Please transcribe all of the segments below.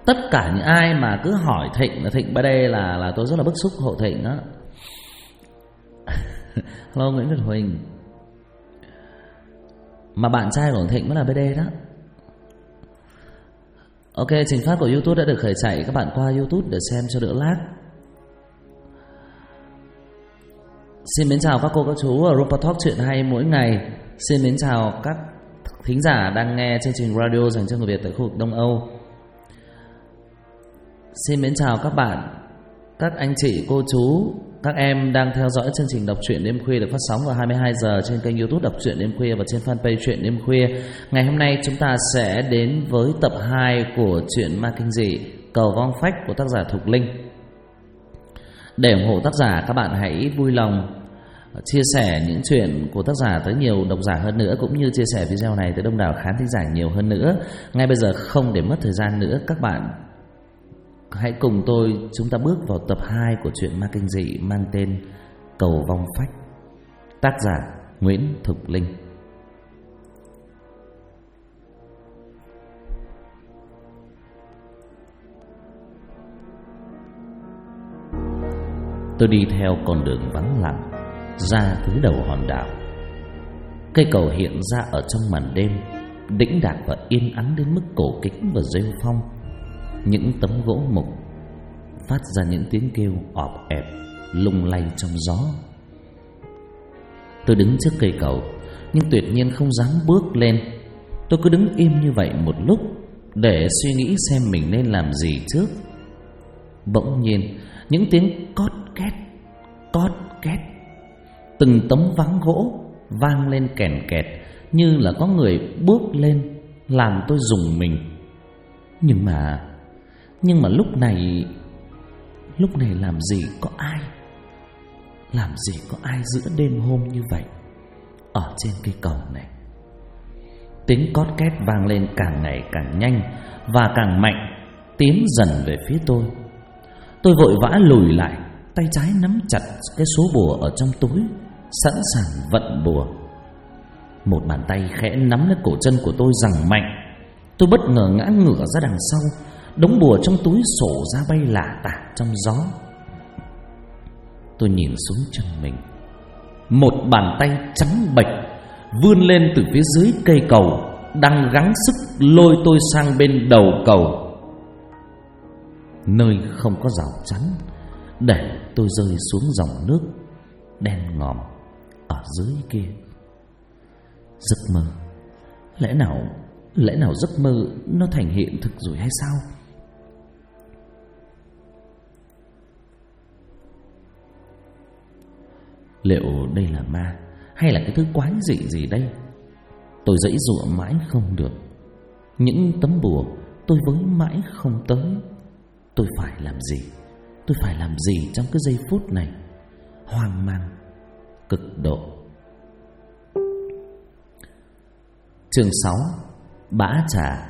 Tất cả những ai mà cứ hỏi Thịnh là Thịnh BD là tôi rất là bức xúc hộ Thịnh đó. Hello Nguyễn Việt Huỳnh. Mà bạn trai của Thịnh mới là BD đó. Ok, trình phát của YouTube đã được khởi chạy. Các bạn qua YouTube để xem cho đỡ lag. Xin mến chào các cô các chú ở Rupa Talk chuyện hay mỗi ngày. Xin mến chào các thính giả đang nghe chương trình radio dành cho người Việt tại khu vực Đông Âu. Xin mến chào các bạn, các anh chị, cô chú, các em đang theo dõi chương trình Đọc truyện đêm khuya được phát sóng vào 22 giờ trên kênh YouTube Đọc truyện đêm khuya và trên fanpage Truyện đêm khuya. Ngày hôm nay chúng ta sẽ đến với tập 2 của truyện ma kinh dị Cầu Vong Phách của tác giả Thục Linh. Để ủng hộ tác giả, các bạn hãy vui lòng chia sẻ những chuyện của tác giả tới nhiều độc giả hơn nữa, cũng như chia sẻ video này tới đông đảo khán thính giả nhiều hơn nữa. Ngay bây giờ không để mất thời gian nữa, các bạn hãy cùng tôi chúng ta bước vào tập 2 của truyện ma kinh dị mang tên Cầu Vong Phách, tác giả Nguyễn Thục Linh. Tôi đi theo con đường vắng lặng ra tới đầu hòn đảo. Cây cầu hiện ra ở trong màn đêm, đĩnh đạc và yên ắng đến mức cổ kính và rêu phong. Những tấm gỗ mục phát ra những tiếng kêu ọp ẹp lung lay trong gió. Tôi đứng trước cây cầu nhưng tuyệt nhiên không dám bước lên. Tôi cứ đứng im như vậy một lúc để suy nghĩ xem mình nên làm gì trước. Bỗng nhiên những tiếng cót két, từng tấm ván gỗ vang lên kèn kẹt, như là có người bước lên, làm tôi rùng mình. Nhưng mà lúc này làm gì có ai giữa đêm hôm như vậy ở trên cây cầu này. Tiếng cót két vang lên càng ngày càng nhanh và càng mạnh, tiến dần về phía tôi. Tôi vội vã lùi lại, tay trái nắm chặt cái số bùa ở trong túi, sẵn sàng vận bùa. Một bàn tay khẽ nắm lấy cổ chân của tôi giằng mạnh. Tôi bất ngờ ngã ngửa ra đằng sau, đống bùa trong túi sổ ra bay lả tả trong gió. Tôi nhìn xuống chân mình. Một bàn tay trắng bệch vươn lên từ phía dưới cây cầu, đang gắng sức lôi tôi sang bên đầu cầu, nơi không có rào chắn, để tôi rơi xuống dòng nước đen ngòm ở dưới kia. Giấc mơ, lẽ nào giấc mơ nó thành hiện thực rồi hay sao? Liệu đây là ma hay là cái thứ quái dị gì đây? Tôi giãy giụa mãi không được. Những tấm bùa tôi với mãi không tới. Tôi phải làm gì trong cái giây phút này? Hoang mang cực độ. Chương 6. Bã trà.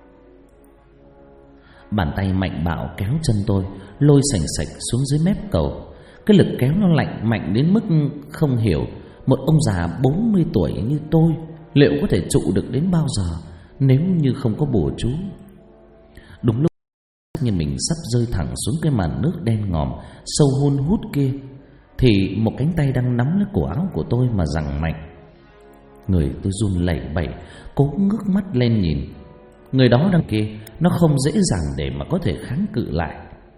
Bàn tay mạnh bạo kéo chân tôi lôi sành sạch xuống dưới mép cầu. Cái lực kéo nó mạnh đến mức không hiểu một ông già 40 tuổi như tôi liệu có thể trụ được đến bao giờ nếu như không có bùa chú. Đúng lúc như mình sắp rơi thẳng xuống cái màn nước đen ngòm sâu hun hút kia, thì một cánh tay đang nắm lấy cổ áo của tôi mà giằng mạnh. Người tôi run lẩy bẩy, cố ngước mắt lên nhìn. Người đó đang kia, nó không dễ dàng để mà có thể kháng cự lại.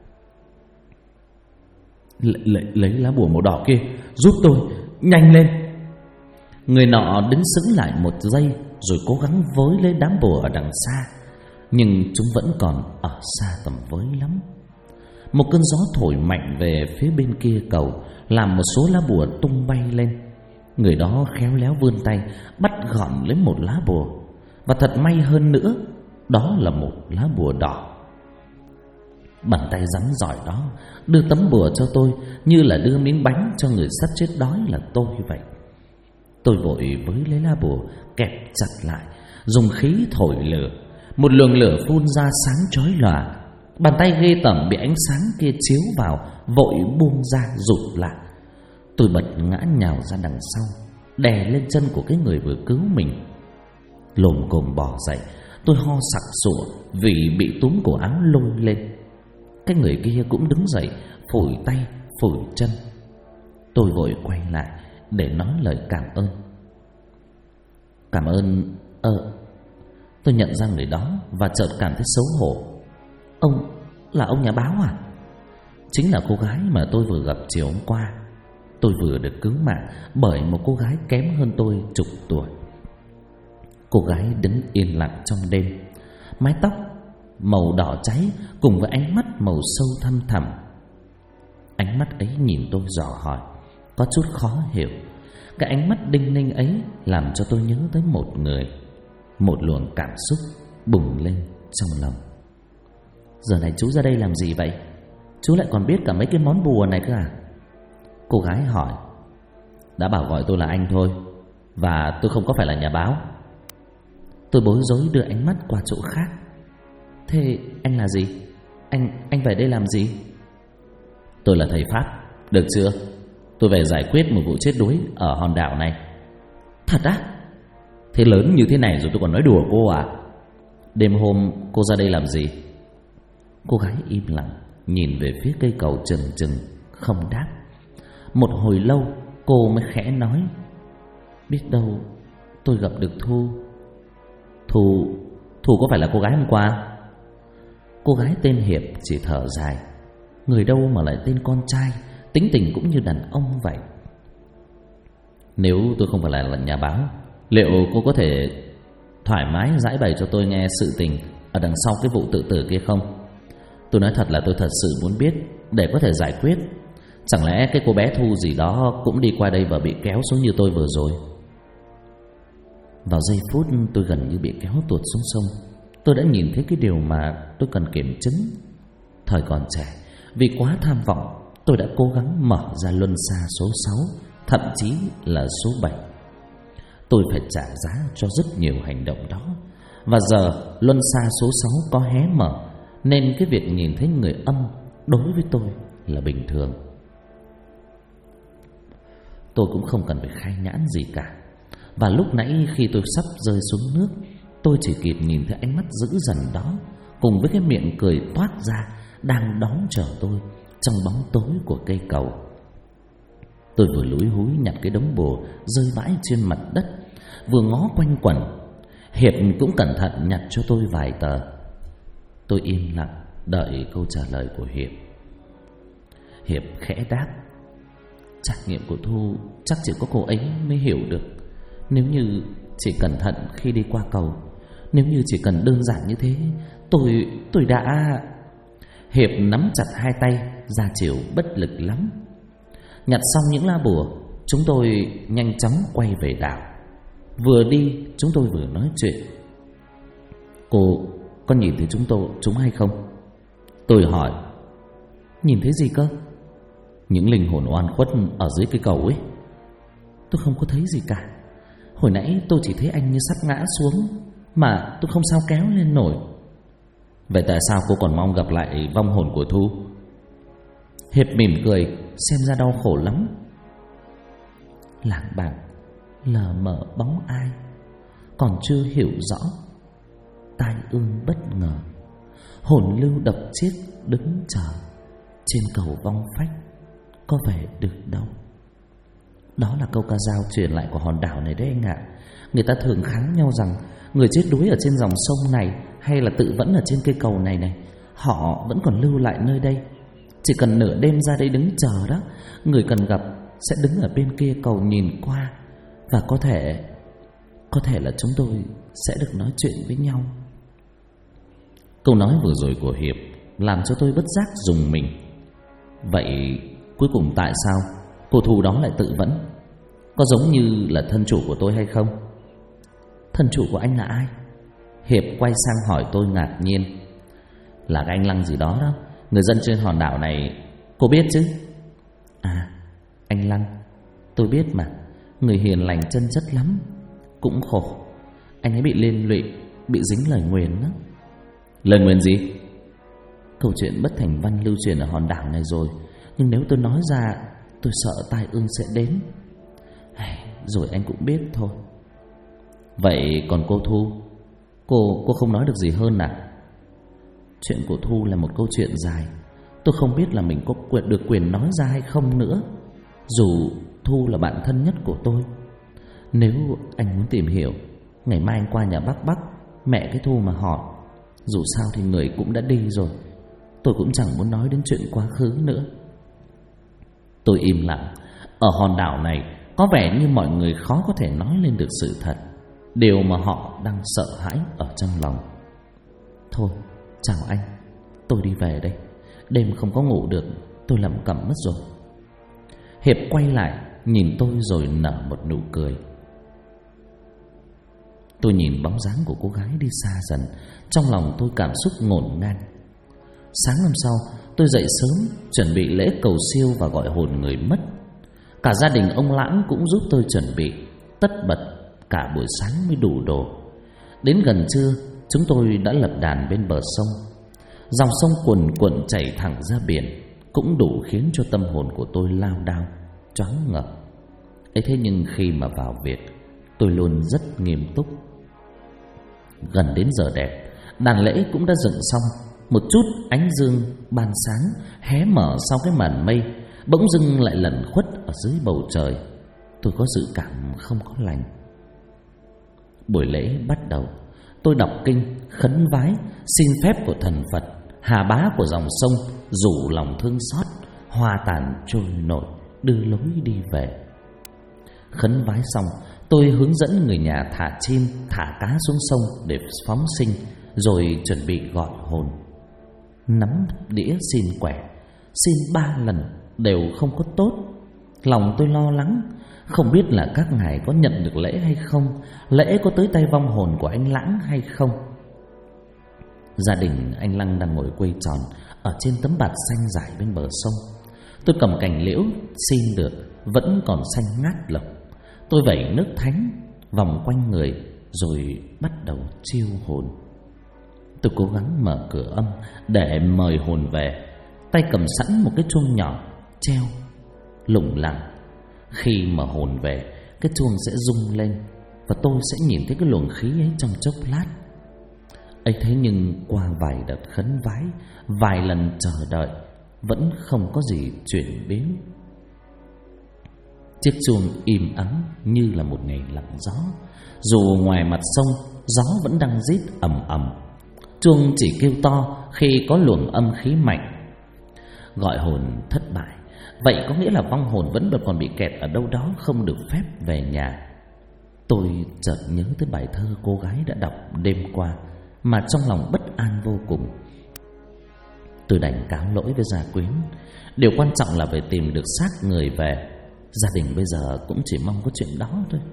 Lấy lá bùa màu đỏ kia giúp tôi, nhanh lên. Người nọ đứng sững lại một giây, rồi cố gắng với lấy đám bùa ở đằng xa, nhưng chúng vẫn còn ở xa tầm với lắm. Một cơn gió thổi mạnh về phía bên kia cầu, làm một số lá bùa tung bay lên. Người đó khéo léo vươn tay bắt gọn lấy một lá bùa, và thật may hơn nữa, đó là một lá bùa đỏ. Bàn tay rắn giỏi đó đưa tấm bùa cho tôi như là đưa miếng bánh cho người sắp chết đói là tôi vậy. Tôi vội với lấy lá bùa kẹp chặt lại, dùng khí thổi lửa. Một luồng lửa phun ra sáng chói lòa. Bàn tay ghê tởm bị ánh sáng kia chiếu vào vội buông ra rụt lại. Tôi bật ngã nhào ra đằng sau, đè lên chân của cái người vừa cứu mình. Lồm cồm bò dậy, Tôi ho sặc sụa vì bị túm cổ áo lôi lên. Cái người kia cũng đứng dậy, phủi tay phủi chân. Tôi vội quay lại để nói lời cảm ơn. Cảm ơn. Tôi nhận ra người đó và chợt cảm thấy xấu hổ. Ông là ông nhà báo à? Chính là cô gái mà tôi vừa gặp chiều hôm qua. Tôi vừa được cứu mạng bởi một cô gái kém hơn tôi chục tuổi. Cô gái đứng yên lặng trong đêm, mái tóc màu đỏ cháy cùng với ánh mắt màu sâu thăm thẳm. Ánh mắt ấy nhìn tôi dò hỏi, có chút khó hiểu. Cái ánh mắt đinh ninh ấy làm cho tôi nhớ tới một người. Một luồng cảm xúc bùng lên trong lòng. Giờ này chú ra đây làm gì vậy? Chú lại còn biết cả mấy cái món bùa này cơ à? Cô gái hỏi. Đã bảo gọi tôi là anh thôi, và tôi không có phải là nhà báo. Tôi bối rối đưa ánh mắt qua chỗ khác. Thế anh là gì? Anh về đây làm gì? Tôi là thầy Pháp, được chưa? Tôi về giải quyết một vụ chết đuối ở hòn đảo này. Thật á? Thế lớn như thế này rồi tôi còn nói đùa cô à? Đêm hôm cô ra đây làm gì? Cô gái im lặng nhìn về phía cây cầu chừng chừng, không đáp. Một hồi lâu cô mới khẽ nói. Biết đâu tôi gặp được Thu. Thu có phải là cô gái hôm qua? Cô gái tên Hiệp chỉ thở dài. Người đâu mà lại tên con trai, tính tình cũng như đàn ông vậy. Nếu tôi không phải là nhà báo, liệu cô có thể thoải mái giải bày cho tôi nghe sự tình ở đằng sau cái vụ tự tử kia không? Tôi nói thật là tôi thật sự muốn biết để có thể giải quyết. Chẳng lẽ cái cô bé Thu gì đó cũng đi qua đây và bị kéo xuống như tôi vừa rồi? Vào giây phút tôi gần như bị kéo tuột xuống sông, tôi đã nhìn thấy cái điều mà tôi cần kiểm chứng. Thời còn trẻ, vì quá tham vọng, tôi đã cố gắng mở ra luân xa số 6, thậm chí là số 7. Tôi phải trả giá cho rất nhiều hành động đó. Và giờ luân xa số 6 có hé mở, nên cái việc nhìn thấy người âm đối với tôi là bình thường. Tôi cũng không cần phải khai nhãn gì cả. Và lúc nãy khi tôi sắp rơi xuống nước, tôi chỉ kịp nhìn thấy ánh mắt dữ dằn đó cùng với cái miệng cười toát ra đang đón chờ tôi trong bóng tối của cây cầu. Tôi vừa lúi húi nhặt cái đống bùa rơi vãi trên mặt đất, vừa ngó quanh quẩn. Hiệp cũng cẩn thận nhặt cho tôi vài tờ. Tôi im lặng đợi câu trả lời của Hiệp. Hiệp khẽ đáp. Trải nghiệm của Thu chắc chỉ có cô ấy mới hiểu được. Nếu như chỉ cẩn thận khi đi qua cầu, nếu như chỉ cần đơn giản như thế, tôi đã... Hiệp nắm chặt hai tay, ra chiều bất lực lắm. Nhặt xong những lá bùa, chúng tôi nhanh chóng quay về đảo. Vừa đi chúng tôi vừa nói chuyện. Cô có nhìn thấy chúng hay không? Tôi hỏi. Nhìn thấy gì cơ? Những linh hồn oan khuất ở dưới cây cầu ấy. Tôi không có thấy gì cả. Hồi nãy tôi chỉ thấy anh như sắp ngã xuống, mà tôi không sao kéo lên nổi. Vậy tại sao cô còn mong gặp lại vong hồn của Thu? Hiệp mỉm cười, xem ra đau khổ lắm. Làng bảng lờ mờ bóng ai, còn chưa hiểu rõ. Tai ương bất ngờ, hồn lưu độc chiếc đứng chờ. Trên cầu vong phách có về được đâu. Đó là câu ca dao truyền lại của hòn đảo này đấy anh ạ. Người ta thường kháng nhau rằng người chết đuối ở trên dòng sông này hay là tự vẫn ở trên cây cầu này, họ vẫn còn lưu lại nơi đây. Chỉ cần nửa đêm ra đây đứng chờ đó, người cần gặp sẽ đứng ở bên kia cầu nhìn qua. Và có thể là chúng tôi sẽ được nói chuyện với nhau. Câu nói vừa rồi của Hiệp làm cho tôi bất giác rùng mình. Vậy cuối cùng tại sao cô Thu đó lại tự vẫn? Có giống như là thân chủ của tôi hay không? Thân chủ của anh là ai? Hiệp quay sang hỏi tôi ngạc nhiên. Là cái anh Lăng gì đó đó, người dân trên hòn đảo này, cô biết chứ? À, anh Lăng, tôi biết mà. Người hiền lành chân chất lắm. Cũng khổ, anh ấy bị liên lụy, bị dính lời nguyền đó. Lời nguyền gì? Câu chuyện bất thành văn lưu truyền ở hòn đảo này rồi, nhưng nếu tôi nói ra, tôi sợ tai ương sẽ đến. Rồi anh cũng biết thôi. Vậy còn cô Thu Cô không nói được gì hơn à? Chuyện của Thu là một câu chuyện dài. Tôi không biết là mình có được quyền nói ra hay không nữa, dù Thu là bạn thân nhất của tôi. Nếu anh muốn tìm hiểu, ngày mai anh qua nhà bác Bắc, mẹ cái Thu mà hỏi. Dù sao thì người cũng đã đi rồi, tôi cũng chẳng muốn nói đến chuyện quá khứ nữa. Tôi im lặng. Ở hòn đảo này có vẻ như mọi người khó có thể nói lên được sự thật, điều mà họ đang sợ hãi ở trong lòng. Thôi, chào anh, tôi đi về đây. Đêm không có ngủ được, tôi lẩm cẩm mất rồi. Hiệp quay lại nhìn tôi rồi nở một nụ cười. Tôi nhìn bóng dáng của cô gái đi xa dần, trong lòng tôi cảm xúc ngổn ngang. Sáng hôm sau, tôi dậy sớm chuẩn bị lễ cầu siêu và gọi hồn người mất. Cả gia đình ông Lãng cũng giúp tôi chuẩn bị, tất bật cả buổi sáng mới đủ đồ. Đến gần trưa, chúng tôi đã lập đàn bên bờ sông. Dòng sông cuồn cuộn chảy thẳng ra biển, cũng đủ khiến cho tâm hồn của tôi lao đao, choáng ngợp. Ấy thế nhưng khi mà vào việc, tôi luôn rất nghiêm túc. Gần đến giờ đẹp, đàn lễ cũng đã dựng xong. Một chút ánh dương ban sáng hé mở sau cái màn mây, bỗng dưng lại lẩn khuất ở dưới bầu trời. Tôi có dự cảm không có lành. Buổi lễ bắt đầu. Tôi đọc kinh, khấn vái, xin phép của thần Phật, hà bá của dòng sông, rủ lòng thương xót, hoa tàn trôi nổi, đưa lối đi về. Khấn vái xong, tôi hướng dẫn người nhà thả chim, thả cá xuống sông để phóng sinh, rồi chuẩn bị gọi hồn. Nắm đĩa xin quẻ, xin 3 lần đều không có tốt. Lòng tôi lo lắng, không biết là các ngài có nhận được lễ hay không, lễ có tới tay vong hồn của anh Lãng hay không. Gia đình anh Lăng đang ngồi quây tròn ở trên tấm bạt xanh dài bên bờ sông. Tôi cầm cành liễu xin được, vẫn còn xanh ngát lộc. Tôi vẩy nước thánh vòng quanh người rồi bắt đầu chiêu hồn. Tôi cố gắng mở cửa âm để mời hồn về, tay cầm sẵn một cái chuông nhỏ treo lủng lẳng. Khi mà hồn về, cái chuông sẽ rung lên và tôi sẽ nhìn thấy cái luồng khí ấy trong chốc lát. ấy thế nhưng qua vài đợt khấn vái, vài lần chờ đợi, vẫn không có gì chuyển biến. Chiếc chuông im ắng như là một ngày lặng gió. Dù ngoài mặt sông gió vẫn đang rít ầm ầm, chuông chỉ kêu to khi có luồng âm khí mạnh. Gọi hồn thất bại, vậy có nghĩa là vong hồn vẫn còn bị kẹt ở đâu đó, không được phép về nhà. Tôi chợt nhớ tới bài thơ cô gái đã đọc đêm qua, mà trong lòng bất an vô cùng. Tôi đành cáo lỗi với gia quyến. Điều quan trọng là phải tìm được xác người về. Gia đình bây giờ cũng chỉ mong có chuyện đó thôi.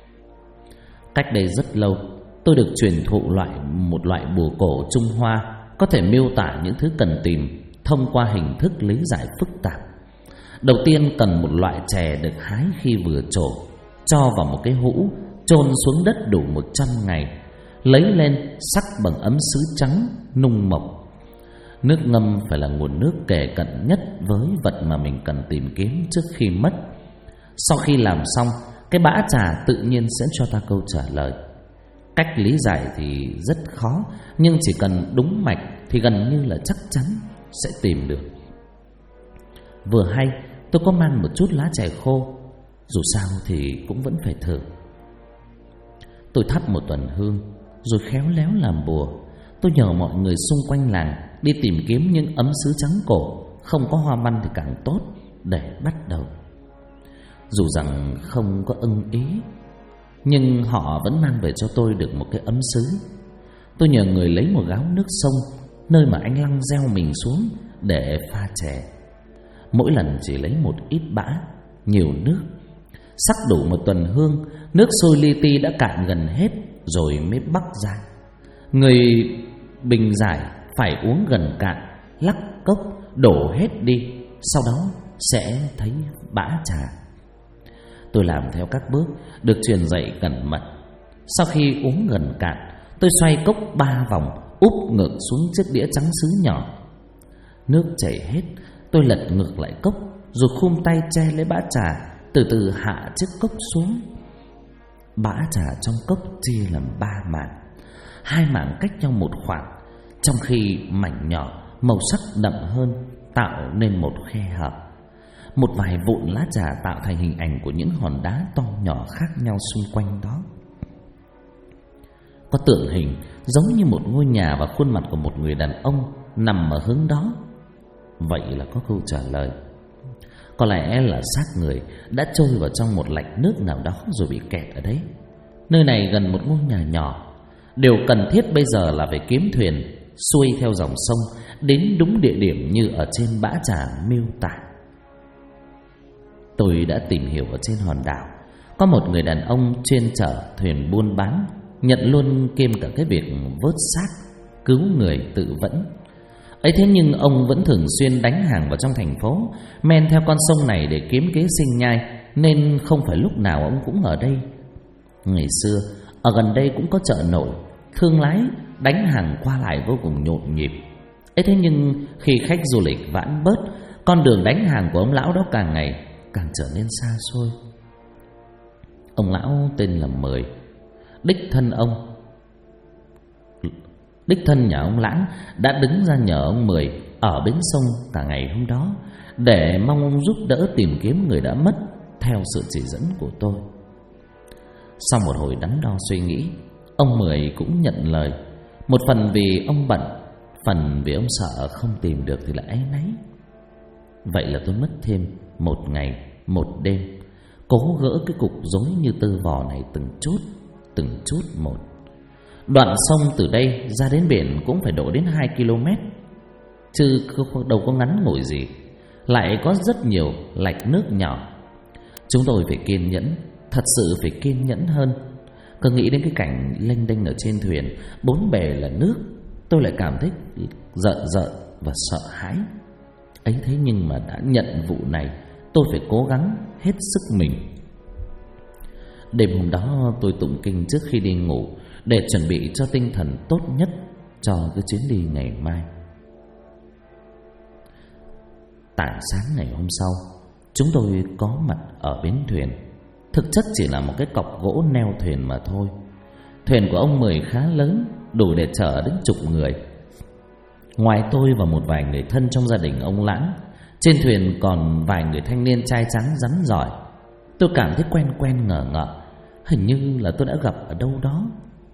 Cách đây rất lâu, tôi được truyền thụ một loại bùa cổ Trung Hoa có thể miêu tả những thứ cần tìm thông qua hình thức lý giải phức tạp. Đầu tiên cần một loại chè được hái khi vừa trổ, cho vào một cái hũ, chôn xuống đất đủ 100 ngày, lấy lên sắc bằng ấm sứ trắng nung mộc. Nước ngâm phải là nguồn nước kề cận nhất với vật mà mình cần tìm kiếm trước khi mất. Sau khi làm xong, cái bã trà tự nhiên sẽ cho ta câu trả lời. Cách lý giải thì rất khó, nhưng chỉ cần đúng mạch thì gần như là chắc chắn sẽ tìm được. Vừa hay tôi có mang một chút lá chè khô, dù sao thì cũng vẫn phải thử. Tôi thắp một tuần hương rồi khéo léo làm bùa. Tôi nhờ mọi người xung quanh làng đi tìm kiếm những ấm sứ trắng cổ, không có hoa văn thì càng tốt, để bắt đầu. Dù rằng không có ưng ý, nhưng họ vẫn mang về cho tôi được một cái ấm sứ. Tôi nhờ người lấy một gáo nước sông, nơi mà anh Lăng gieo mình xuống để pha chè. Mỗi lần chỉ lấy một ít bã, nhiều nước. Sắc đủ một tuần hương, nước sôi li ti đã cạn gần hết rồi mới bắc ra. Người bình giải phải uống gần cạn, lắc cốc đổ hết đi, sau đó sẽ thấy bã trà. Tôi làm theo các bước được truyền dạy cẩn mật. Sau khi uống gần cạn, tôi xoay cốc 3 vòng, úp ngược xuống chiếc đĩa trắng sứ nhỏ. Nước chảy hết, tôi lật ngược lại cốc, rồi khum tay che lấy bã trà, từ từ hạ chiếc cốc xuống. Bã trà trong cốc chia làm 3 mảng. hai mảng cách nhau một khoảng, trong khi mảnh nhỏ màu sắc đậm hơn tạo nên một khe hở. Một vài vụn lá trà tạo thành hình ảnh của những hòn đá to nhỏ khác nhau xung quanh đó. Có tượng hình giống như một ngôi nhà và khuôn mặt của một người đàn ông nằm ở hướng đó. Vậy là có câu trả lời. Có lẽ là xác người đã trôi vào trong một lạch nước nào đó rồi bị kẹt ở đấy. Nơi này gần một ngôi nhà nhỏ. Điều cần thiết bây giờ là phải kiếm thuyền xuôi theo dòng sông đến đúng địa điểm như ở trên bã trà miêu tả. Tôi đã tìm hiểu ở trên hòn đảo có một người đàn ông chuyên chở thuyền buôn bán, nhận luôn kiêm cả cái việc vớt xác, cứu người tự vẫn. Ấy thế nhưng ông vẫn thường xuyên đánh hàng vào trong thành phố, men theo con sông này để kiếm kế sinh nhai, nên không phải lúc nào ông cũng ở đây. Ngày xưa ở gần đây cũng có chợ nổi, thương lái đánh hàng qua lại vô cùng nhộn nhịp. Ấy thế nhưng khi khách du lịch vãn bớt, con đường đánh hàng của ông lão đó càng ngày càng trở nên xa xôi. Ông lão tên là Mười. Đích thân nhà ông Lãng đã đứng ra nhờ ông Mười ở bến sông cả ngày hôm đó, để mong ông giúp đỡ tìm kiếm người đã mất theo sự chỉ dẫn của tôi. Sau một hồi đắn đo suy nghĩ, ông Mười cũng nhận lời. Một phần vì ông bận, phần vì ông sợ không tìm được thì lại áy náy. Vậy là tôi mất thêm một ngày một đêm, cố gỡ cái cục rối như tơ vò này từng chút một. Đoạn sông từ đây ra đến biển cũng phải đổ đến 2 km, chứ đâu có ngắn ngủi gì. Lại có rất nhiều lạch nước nhỏ. Chúng tôi phải kiên nhẫn, thật sự phải kiên nhẫn hơn. Cứ nghĩ đến cái cảnh lênh đênh ở trên thuyền, bốn bề là nước, tôi lại cảm thấy rợn và sợ hãi. Ấy thế nhưng mà đã nhận vụ này, tôi phải cố gắng hết sức mình. Đêm hôm đó tôi tụng kinh trước khi đi ngủ, để chuẩn bị cho tinh thần tốt nhất cho cái chuyến đi ngày mai. Tảng sáng ngày hôm sau, chúng tôi có mặt ở bến thuyền. Thực chất chỉ là một cái cọc gỗ neo thuyền mà thôi. Thuyền của ông Mười khá lớn, đủ để chở đến chục người. Ngoài tôi và một vài người thân trong gia đình ông Lãng, trên thuyền còn vài người thanh niên trai trắng rắn giỏi. Tôi cảm thấy quen ngờ, hình như là tôi đã gặp ở đâu đó.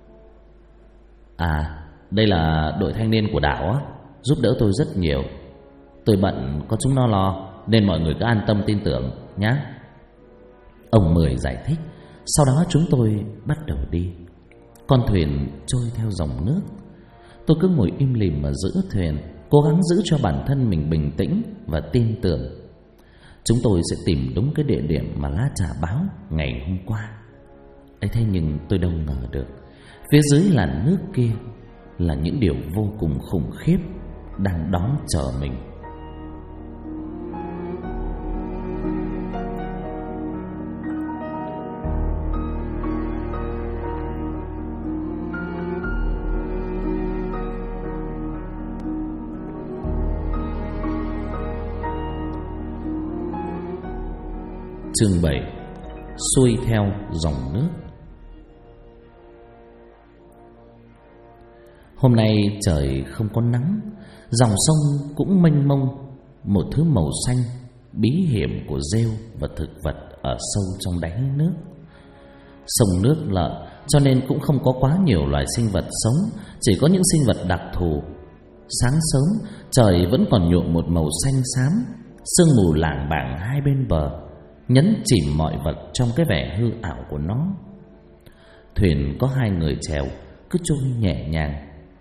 À, đây là đội thanh niên của đảo á, giúp đỡ tôi rất nhiều. Tôi bận có chúng nó lo, nên mọi người cứ an tâm tin tưởng nhé. Ông Mười giải thích. Sau đó chúng tôi bắt đầu đi. Con thuyền trôi theo dòng nước. Tôi cứ ngồi im lìm ở giữa thuyền, cố gắng giữ cho bản thân mình bình tĩnh và tin tưởng. Chúng tôi sẽ tìm đúng cái địa điểm mà lá trà báo ngày hôm qua. Ấy thế nhưng tôi đâu ngờ được, phía dưới làn nước kia là những điều vô cùng khủng khiếp đang đón chờ mình. Chương 7. Xuôi theo dòng nước. Hôm nay trời không có nắng, dòng sông cũng mênh mông, một thứ màu xanh bí hiểm của rêu và thực vật ở sâu trong đáy nước. Sông nước lợ cho nên cũng không có quá nhiều loài sinh vật sống, chỉ có những sinh vật đặc thù. Sáng sớm trời vẫn còn nhuộm một màu xanh xám, sương mù lảng bảng hai bên bờ nhấn chìm mọi vật trong cái vẻ hư ảo của nó. Thuyền có hai người chèo, cứ trôi nhẹ nhàng.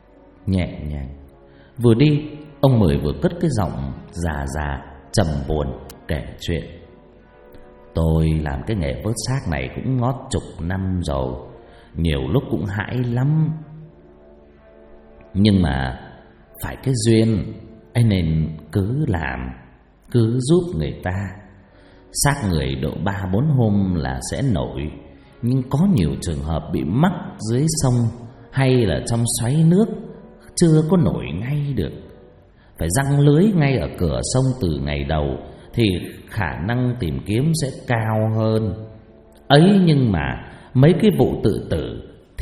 Vừa đi, ông Mười vừa cất cái giọng già trầm buồn kể chuyện. Tôi làm cái nghề vớt xác này cũng ngót chục năm rồi, nhiều lúc cũng hãi lắm. Nhưng mà phải cái duyên ấy, nên cứ làm, cứ giúp người ta. Xác người độ 3-4 hôm là sẽ nổi, nhưng có nhiều trường hợp bị mắc dưới sông hay là trong xoáy nước chưa có nổi ngay được. Phải giăng lưới ngay ở cửa sông từ ngày đầu thì khả năng tìm kiếm sẽ cao hơn. Ấy nhưng mà mấy cái vụ tự tử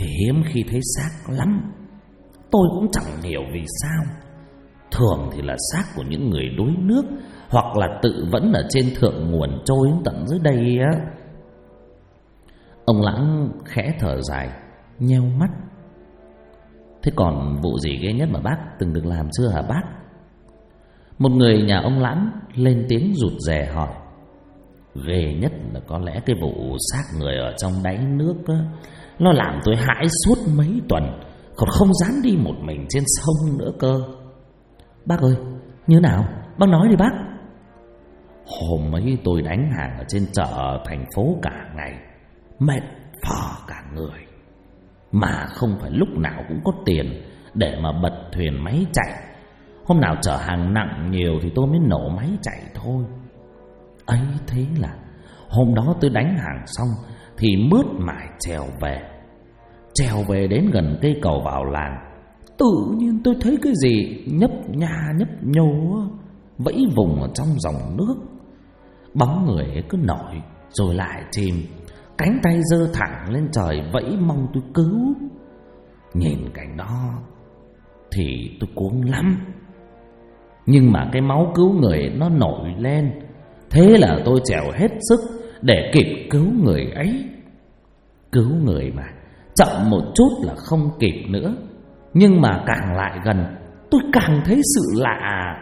thì hiếm khi thấy xác lắm. Tôi cũng chẳng hiểu vì sao. Thường thì là xác của những người đuối nước, hoặc là tự vẫn ở trên thượng nguồn trôi đến tận dưới đây á. Ông Lãng khẽ thở dài, nheo mắt. Thế còn vụ gì ghê nhất mà bác từng được làm chưa hả bác? Một người nhà ông Lãng lên tiếng rụt rè hỏi. Ghê nhất là có lẽ cái vụ xác người ở trong đáy nước á. Nó làm tôi hãi suốt mấy tuần, còn không dám đi một mình trên sông nữa cơ. Bác ơi, như nào? Bác nói đi bác. Hôm ấy tôi đánh hàng ở trên chợ thành phố cả ngày, mệt phò cả người, mà không phải lúc nào cũng có tiền để mà bật thuyền máy chạy. Hôm nào chở hàng nặng nhiều thì tôi mới nổ máy chạy thôi. Ấy thế là hôm đó tôi đánh hàng xong thì mướt mải trèo về đến gần cây cầu vào làng. Tự nhiên tôi thấy cái gì nhấp nha nhấp nhô vẫy vùng ở trong dòng nước. Bóng người ấy cứ nổi rồi lại chìm, cánh tay giơ thẳng lên trời vẫy mong tôi cứu. Nhìn cảnh đó thì tôi cuống lắm, nhưng mà cái máu cứu người nó nổi lên. Thế là tôi trèo hết sức để kịp cứu người ấy. Cứu người mà chậm một chút là không kịp nữa. Nhưng mà càng lại gần tôi càng thấy sự lạ.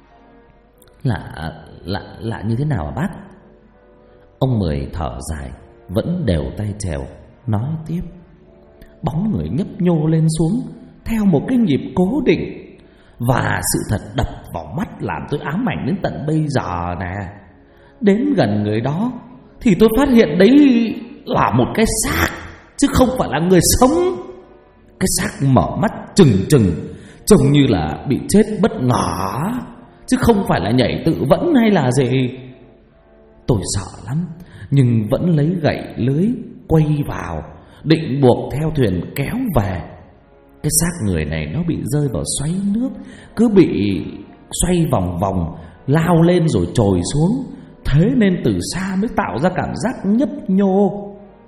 Lạ như thế nào hả bác? Ông Mười thở dài, vẫn đều tay trèo, nói tiếp. Bóng người nhấp nhô lên xuống theo một cái nhịp cố định, và sự thật đập vào mắt làm tôi ám ảnh đến tận bây giờ nè. Đến gần người đó thì tôi phát hiện đấy là một cái xác, chứ không phải là người sống. Cái xác mở mắt trừng trông như là bị chết bất ngờ, chứ không phải là nhảy tự vẫn hay là gì. Tôi sợ lắm, nhưng vẫn lấy gậy lưới quay vào, định buộc theo thuyền kéo về. Cái xác người này nó bị rơi vào xoáy nước, cứ bị xoay vòng vòng, lao lên rồi trồi xuống. Thế nên từ xa mới tạo ra cảm giác nhấp nhô.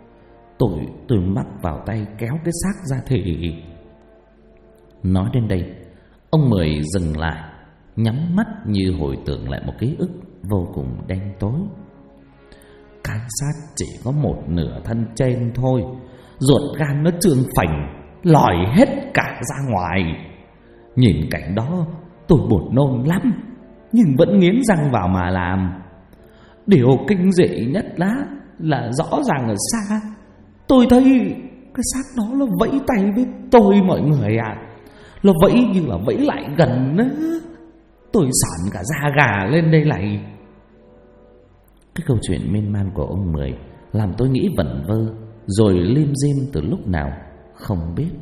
Tôi mắc vào tay kéo cái xác ra thì... Nói đến đây, ông Mười dừng lại, nhắm mắt như hồi tưởng lại một ký ức vô cùng đen tối. Cái xác chỉ có một nửa thân trên thôi, ruột gan nó trương phành, lòi hết cả ra ngoài. Nhìn cảnh đó tôi buồn nôn lắm, nhưng vẫn nghiến răng vào mà làm. Điều kinh dị nhất là rõ ràng ở xa tôi thấy cái xác đó nó vẫy tay với tôi mọi người ạ. Nó vẫy như là vẫy lại gần á. Tôi sởn cả da gà lên đây này. Cái câu chuyện miên man của ông Mười làm tôi nghĩ vẩn vơ, rồi lim dim từ lúc nào không biết.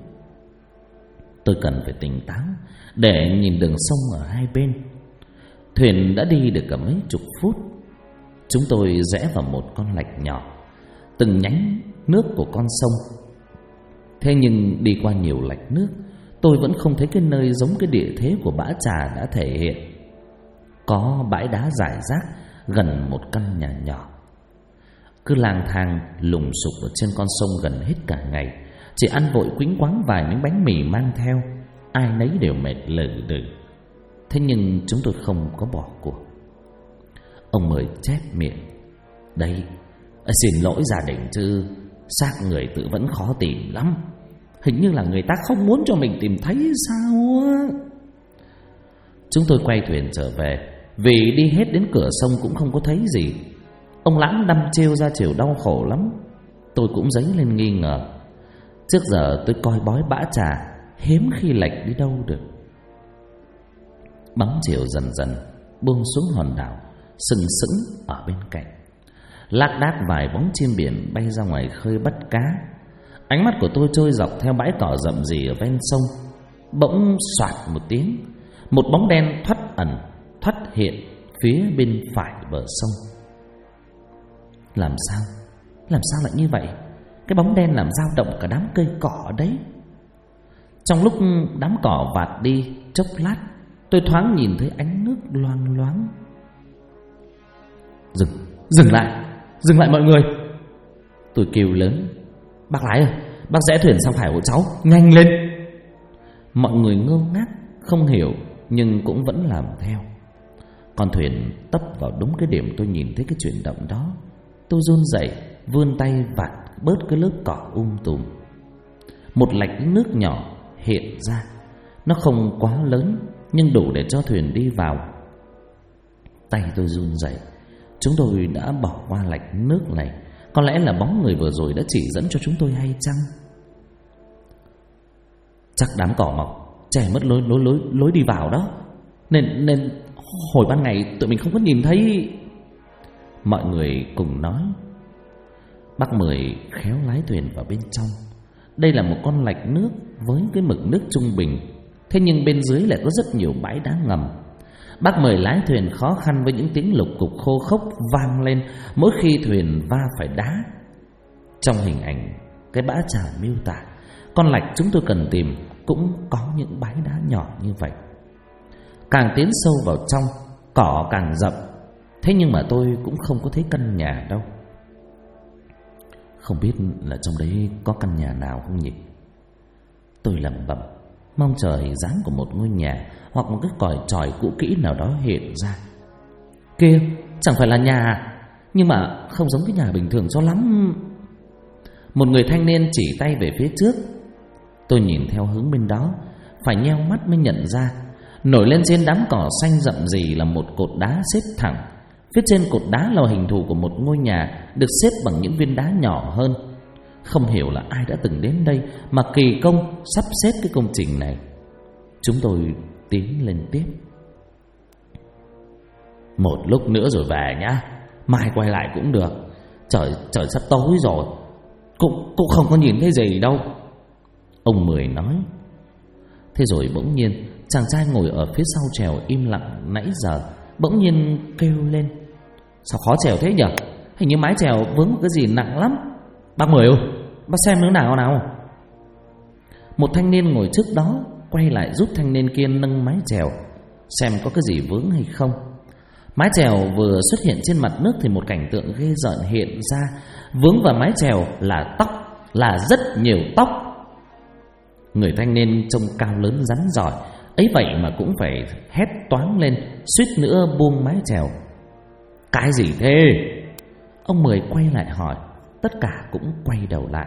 Tôi cần phải tỉnh táo để nhìn đường sông ở hai bên. Thuyền đã đi được cả mấy chục phút. Chúng tôi rẽ vào một con lạch nhỏ, từng nhánh nước của con sông. Thế nhưng đi qua nhiều lạch nước, tôi vẫn không thấy cái nơi giống cái địa thế của Bã Trà đã thể hiện. Có bãi đá rải rác gần một căn nhà nhỏ. Cứ lang thang lùng sục ở trên con sông gần hết cả ngày, chỉ ăn vội quĩnh quáng vài miếng bánh mì mang theo, ai nấy đều mệt lử đừ. Thế nhưng chúng tôi không có bỏ cuộc. Ông Mười chép miệng. Đây, xin lỗi gia đình chứ xác người tự vẫn khó tìm lắm. Hình như là người ta không muốn cho mình tìm thấy sao á. Chúng tôi quay thuyền trở về, vì đi hết đến cửa sông cũng không có thấy gì. Ông Lãng đăm trêu ra chiều đau khổ lắm. Tôi cũng dấy lên nghi ngờ. Trước giờ tôi coi bói Bã Trà hiếm khi lệch đi đâu được. Bóng chiều dần dần buông xuống hòn đảo sừng sững ở bên cạnh. Lác đác vài bóng chim biển bay ra ngoài khơi bắt cá. Ánh mắt của tôi trôi dọc theo bãi cỏ rậm rì ở ven sông. Bỗng xoạt một tiếng, một bóng đen thoắt ẩn thoắt hiện phía bên phải bờ sông. Làm sao lại như vậy? Cái bóng đen làm dao động cả đám cây cỏ đấy. Trong lúc đám cỏ vạt đi chốc lát, tôi thoáng nhìn thấy ánh nước loang loáng. Dừng lại mọi người! Tôi kêu lớn. Bác lái ơi, bác rẽ thuyền sang phải hộ cháu, nhanh lên. Mọi người ngơ ngác không hiểu, nhưng cũng vẫn làm theo. Con thuyền tấp vào đúng cái điểm tôi nhìn thấy cái chuyển động đó. Tôi run rẩy vươn tay vặt bớt cái lớp cỏ tùm. Một lạch nước nhỏ hiện ra. Nó không quá lớn, nhưng đủ để cho thuyền đi vào. Tay tôi run rẩy. Chúng tôi đã bỏ qua lạch nước này. Có lẽ là bóng người vừa rồi đã chỉ dẫn cho chúng tôi hay chăng? Chắc đám cỏ mọc che mất lối đi vào đó, nên hồi ban ngày tụi mình không có nhìn thấy. Mọi người cùng nói. Bác Mười khéo lái thuyền vào bên trong. Đây là một con lạch nước với cái mực nước trung bình, thế nhưng bên dưới lại có rất nhiều bãi đá ngầm. Bác Mười lái thuyền khó khăn với những tiếng lục cục khô khốc vang lên mỗi khi thuyền va phải đá. Trong hình ảnh cái bã chả miêu tả, con lạch chúng tôi cần tìm cũng có những bãi đá nhỏ như vậy. Càng tiến sâu vào trong, cỏ càng rậm. Thế nhưng mà tôi cũng không có thấy căn nhà đâu. Không biết là trong đấy có căn nhà nào không nhỉ? Tôi lẩm bẩm, mong chờ hình dáng của một ngôi nhà hoặc một cái còi chòi cũ kỹ nào đó hiện ra. Kia, chẳng phải là nhà à? Nhưng mà không giống cái nhà bình thường cho lắm. Một người thanh niên chỉ tay về phía trước. Tôi nhìn theo hướng bên đó, phải nheo mắt mới nhận ra. Nổi lên trên đám cỏ xanh rậm rì là một cột đá xếp thẳng. Phía trên cột đá là hình thù của một ngôi nhà được xếp bằng những viên đá nhỏ hơn. Không hiểu là ai đã từng đến đây mà kỳ công sắp xếp cái công trình này. Chúng tôi tiến lên tiếp. Một lúc nữa rồi về nhá, mai quay lại cũng được. Trời sắp tối rồi, cũng không có nhìn thấy gì đâu, ông Mười nói. Thế rồi bỗng nhiên chàng trai ngồi ở phía sau chèo im lặng nãy giờ bỗng nhiên kêu lên: Sao khó chèo thế nhỉ? Hình như mái chèo vướng một cái gì nặng lắm. Bác Mười ơi, bác xem nữa nào. Một thanh niên ngồi trước đó quay lại giúp thanh niên kia nâng mái chèo, xem có cái gì vướng hay không. Mái chèo vừa xuất hiện trên mặt nước thì một cảnh tượng ghê rợn hiện ra. Vướng vào mái chèo là tóc, là rất nhiều tóc. Người thanh niên trông cao lớn rắn giỏi, ấy vậy mà cũng phải hét toáng lên, suýt nữa buông mái chèo. Cái gì thế? Ông Mười quay lại hỏi. Tất cả cũng quay đầu lại.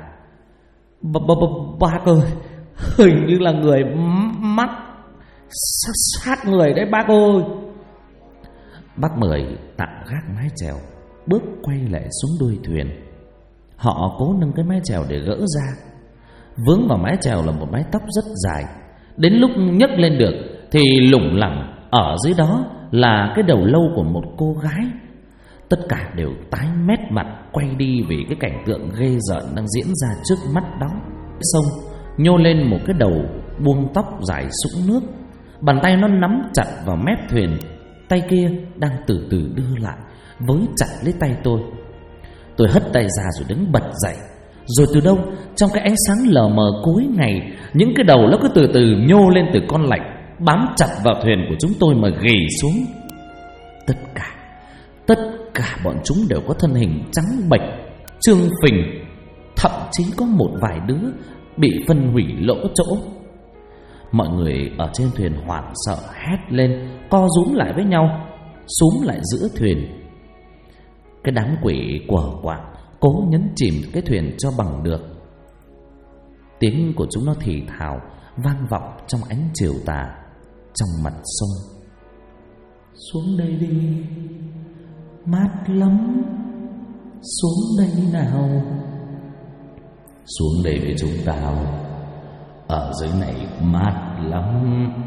Bác ơi, hình như là người mắc sát người đấy bác ơi. Bác Mười tạm gác mái chèo, bước quay lại xuống đuôi thuyền. Họ cố nâng cái mái chèo để gỡ ra. Vướng vào mái chèo là một mái tóc rất dài. Đến lúc nhấc lên được thì lủng lẳng ở dưới đó là cái đầu lâu của một cô gái. Tất cả đều tái mét mặt quay đi vì cái cảnh tượng ghê rợn đang diễn ra trước mắt đó. Sông nhô lên một cái đầu buông tóc dài sũng nước. Bàn tay nó nắm chặt vào mép thuyền, tay kia đang từ từ đưa lại, với chặt lấy tay tôi. Tôi hất tay ra rồi đứng bật dậy. Rồi từ đâu trong cái ánh sáng lờ mờ cuối ngày, những cái đầu nó cứ từ từ nhô lên từ con lạch, bám chặt vào thuyền của chúng tôi mà ghì xuống. Tất cả bọn chúng đều có thân hình trắng bệch, trương phình. Thậm chí có một vài đứa bị phân hủy lỗ chỗ. Mọi người ở trên thuyền hoảng sợ hét lên, co rúm lại với nhau, xúm lại giữa thuyền. Cái đám quỷ quở quạng cố nhấn chìm cái thuyền cho bằng được. Tiếng của chúng nó thì thào vang vọng trong ánh chiều tà, trong mặt sông. Xuống đây đi, mát lắm. Xuống đây nào. Xuống đây với chúng tao, ở dưới này mát lắm.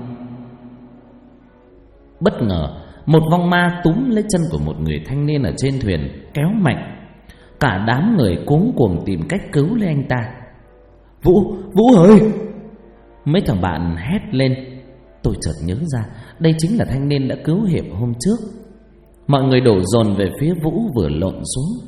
Bất ngờ một vong ma túm lấy chân của một người thanh niên ở trên thuyền, kéo mạnh. Cả đám người cuống cuồng tìm cách cứu lấy anh ta. Vũ ơi! Mấy thằng bạn hét lên. Tôi chợt nhớ ra đây chính là thanh niên đã cứu Hiệp hôm trước. Mọi người đổ dồn về phía Vũ vừa lộn xuống.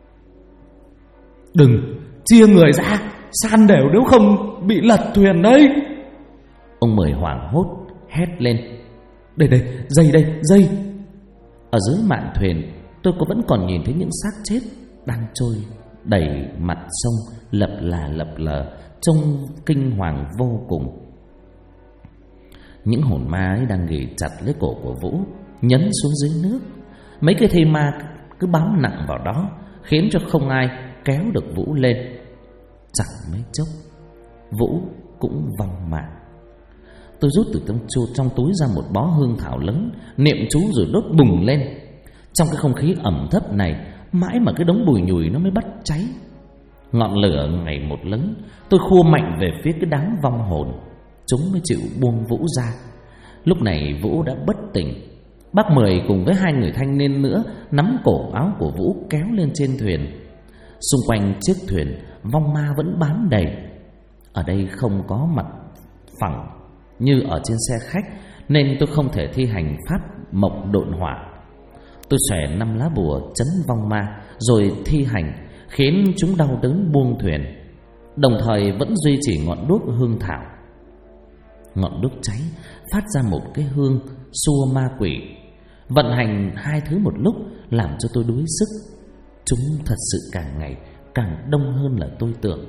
Đừng chia người ra, san đều nếu không bị lật thuyền đấy. Ông Mười hoảng hốt hét lên. Đây, dây. Ở dưới mạn thuyền tôi vẫn còn nhìn thấy những xác chết đang trôi đầy mặt sông lập lờ, trông kinh hoàng vô cùng. Những hồn ma ấy đang ghì chặt lấy cổ của Vũ, nhấn xuống dưới nước. Mấy cái thây ma cứ bám nặng vào đó, khiến cho không ai kéo được Vũ lên. Chẳng mấy chốc Vũ cũng vong mạng. Tôi rút từ trong túi ra một bó hương thảo lớn, niệm chú rồi đốt bùng lên. Trong cái không khí ẩm thấp này, mãi mà cái đống bùi nhùi nó mới bắt cháy. Ngọn lửa ngày một lớn, tôi khua mạnh về phía cái đám vong hồn. Chúng mới chịu buông Vũ ra. Lúc này Vũ đã bất tỉnh. Bác Mười cùng với 2 người thanh niên nữa nắm cổ áo của Vũ kéo lên trên thuyền. Xung quanh chiếc thuyền, vong ma vẫn bám đầy. Ở đây không có mặt phẳng như ở trên xe khách, nên tôi không thể thi hành pháp mộc độn hỏa. Tôi xòe 5 lá bùa trấn vong ma, rồi thi hành, khiến chúng đau đớn buông thuyền. Đồng thời vẫn duy trì ngọn đuốc hương thảo. Ngọn đuốc cháy phát ra một cái hương xua ma quỷ. Vận hành 2 thứ một lúc làm cho tôi đuối sức. Chúng thật sự càng ngày càng đông hơn là tôi tưởng.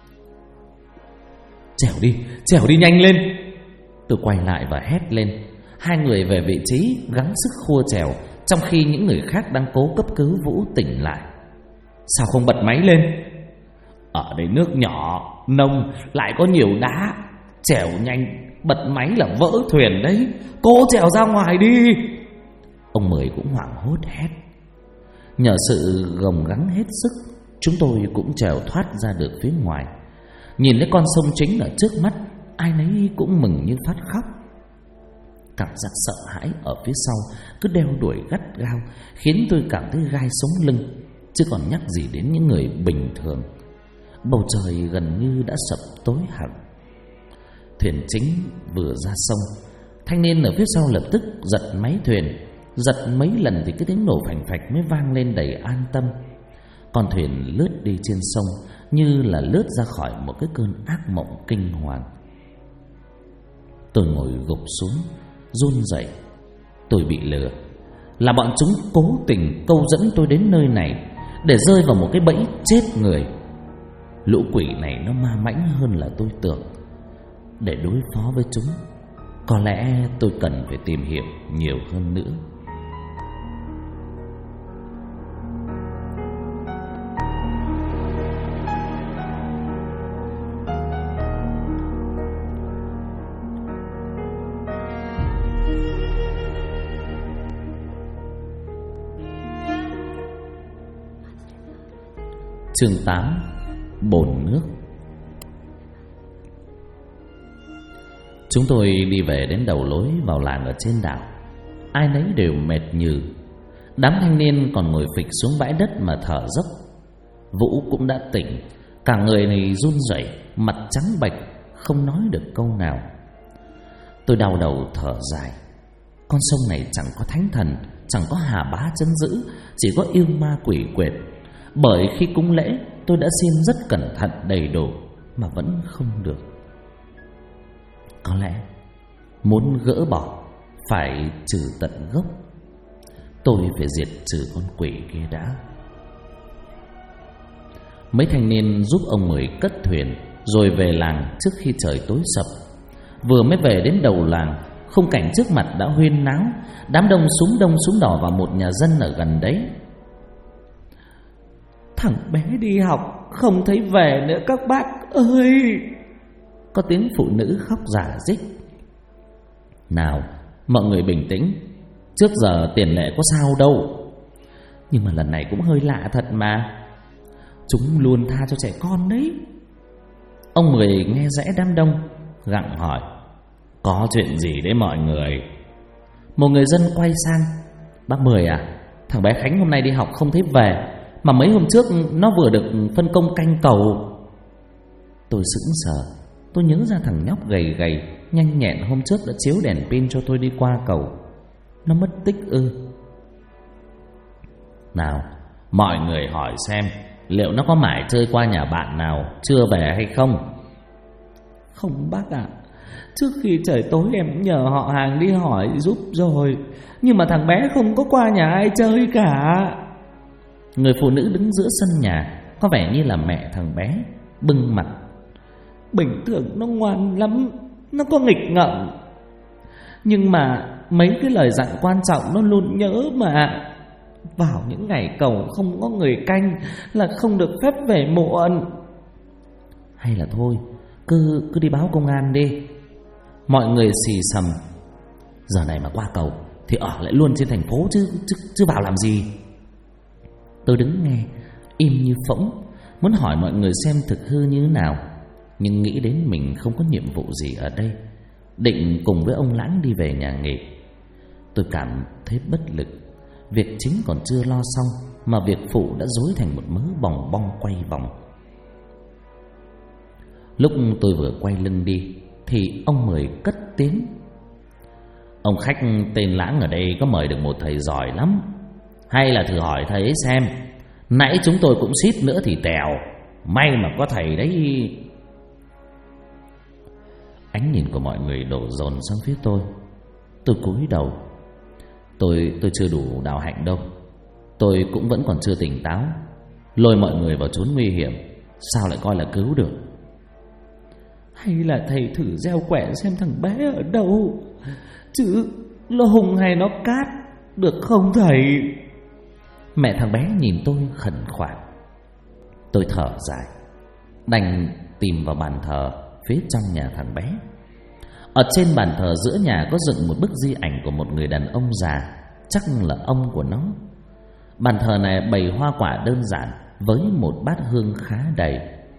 Trèo đi nhanh lên! Tôi quay lại và hét lên. 2 người về vị trí gắng sức khua trèo, trong khi những người khác đang cố cấp cứu Vũ tỉnh lại. Sao không bật máy lên? Ở đây nước nhỏ, nông, lại có nhiều đá, trèo nhanh, bật máy là vỡ thuyền đấy. Cố trèo ra ngoài đi! Ông Mười cũng hoảng hốt hét. Nhờ sự gồng gắng hết sức, chúng tôi cũng trèo thoát ra được phía ngoài. Nhìn thấy con sông chính ở trước mắt, ai nấy cũng mừng như phát khóc. Cảm giác sợ hãi ở phía sau cứ đeo đuổi gắt gao, khiến tôi cảm thấy gai sống lưng, chứ còn nhắc gì đến những người bình thường. Bầu trời gần như đã sập tối hẳn. Thuyền chính vừa ra sông, thanh niên ở phía sau lập tức giật máy thuyền. Giật mấy lần thì cái tiếng nổ phành phạch mới vang lên đầy an tâm. Con thuyền lướt đi trên sông như là lướt ra khỏi một cái cơn ác mộng kinh hoàng. Tôi ngồi gục xuống, run rẩy. Tôi bị lừa. Là bọn chúng cố tình câu dẫn tôi đến nơi này để rơi vào một cái bẫy chết người. Lũ quỷ này nó ma mãnh hơn là tôi tưởng. Để đối phó với chúng, có lẽ tôi cần phải tìm hiểu nhiều hơn nữa. Chương 8: Bồn nước. Chúng tôi đi về đến đầu lối vào làng ở trên đảo. Ai nấy đều mệt nhừ. Đám thanh niên còn ngồi phịch xuống bãi đất mà thở dốc. Vũ cũng đã tỉnh, cả người này run rẩy, mặt trắng bệch, không nói được câu nào. Tôi đau đầu thở dài. Con sông này chẳng có thánh thần, chẳng có hà bá trấn giữ, chỉ có yêu ma quỷ quyệt. Bởi khi cúng lễ tôi đã xin rất cẩn thận đầy đủ mà vẫn không được. Có lẽ muốn gỡ bỏ phải trừ tận gốc. Tôi phải diệt trừ con quỷ kia đã. Mấy thanh niên giúp ông Mười cất thuyền rồi về làng trước khi trời tối sập. Vừa mới về đến đầu làng, khung cảnh trước mặt đã huyên náo. Đám đông súng đỏ vào một nhà dân ở gần đấy. Thằng bé đi học không thấy về nữa các bác ơi! Có tiếng phụ nữ khóc rả rích. Nào, mọi người bình tĩnh. Trước giờ tiền lệ có sao đâu. Nhưng mà lần này cũng hơi lạ thật mà. Chúng luôn tha cho trẻ con đấy. Ông Mười nghe rẽ đám đông, gặng hỏi: Có chuyện gì đấy mọi người? Một người dân quay sang: Bác Mười à, thằng bé Khánh hôm nay đi học không thấy về, mà mấy hôm trước nó vừa được phân công canh cầu. Tôi sững sờ. Tôi nhớ ra thằng nhóc gầy gầy nhanh nhẹn hôm trước đã chiếu đèn pin cho tôi đi qua cầu. Nó mất tích ư? Nào, mọi người hỏi xem liệu nó có mải chơi qua nhà bạn nào chưa về hay không? Không bác ạ. Trước khi trời tối em nhờ họ hàng đi hỏi giúp rồi, nhưng mà thằng bé không có qua nhà ai chơi cả. Người phụ nữ đứng giữa sân nhà có vẻ như là mẹ thằng bé, bưng mặt. Bình thường nó ngoan lắm, nó có nghịch ngợm, nhưng mà mấy cái lời dặn quan trọng nó luôn nhớ mà. Vào những ngày cầu không có người canh là không được phép về muộn. Hay là thôi, cứ đi báo công an đi. Mọi người xì xầm. Giờ này mà qua cầu thì ở lại luôn trên thành phố chứ vào làm gì. Tôi đứng nghe im như phỗng, muốn hỏi mọi người xem thực hư như thế nào, nhưng nghĩ đến mình không có nhiệm vụ gì ở đây, định cùng với ông Lãng đi về nhà nghỉ. Tôi cảm thấy bất lực. Việc chính còn chưa lo xong mà việc phụ đã rối thành một mớ bòng bong quay vòng. Lúc tôi vừa quay lưng đi thì ông Mười cất tiếng. Ông khách tên Lãng ở đây có mời được một thầy giỏi lắm, hay là thử hỏi thầy ấy xem. Nãy chúng tôi cũng suýt nữa thì tèo, may mà có thầy đấy. Ánh nhìn của mọi người đổ dồn sang phía tôi. Tôi cúi đầu. Tôi chưa đủ đạo hạnh đâu. Tôi cũng vẫn còn chưa tỉnh táo. Lôi mọi người vào chốn nguy hiểm, sao lại coi là cứu được? Hay là thầy thử gieo quẻ xem thằng bé ở đâu, chứ nó hùng hay nó cát, được không thầy? Mẹ thằng bé nhìn tôi khẩn khoản. Tôi thở dài, đành tìm vào bàn thờ phía trong nhà thằng bé. Ở trên bàn thờ giữa nhà có dựng một bức di ảnh của một người đàn ông già, chắc là ông của nó. Bàn thờ này bày hoa quả đơn giản với một bát hương khá đầy.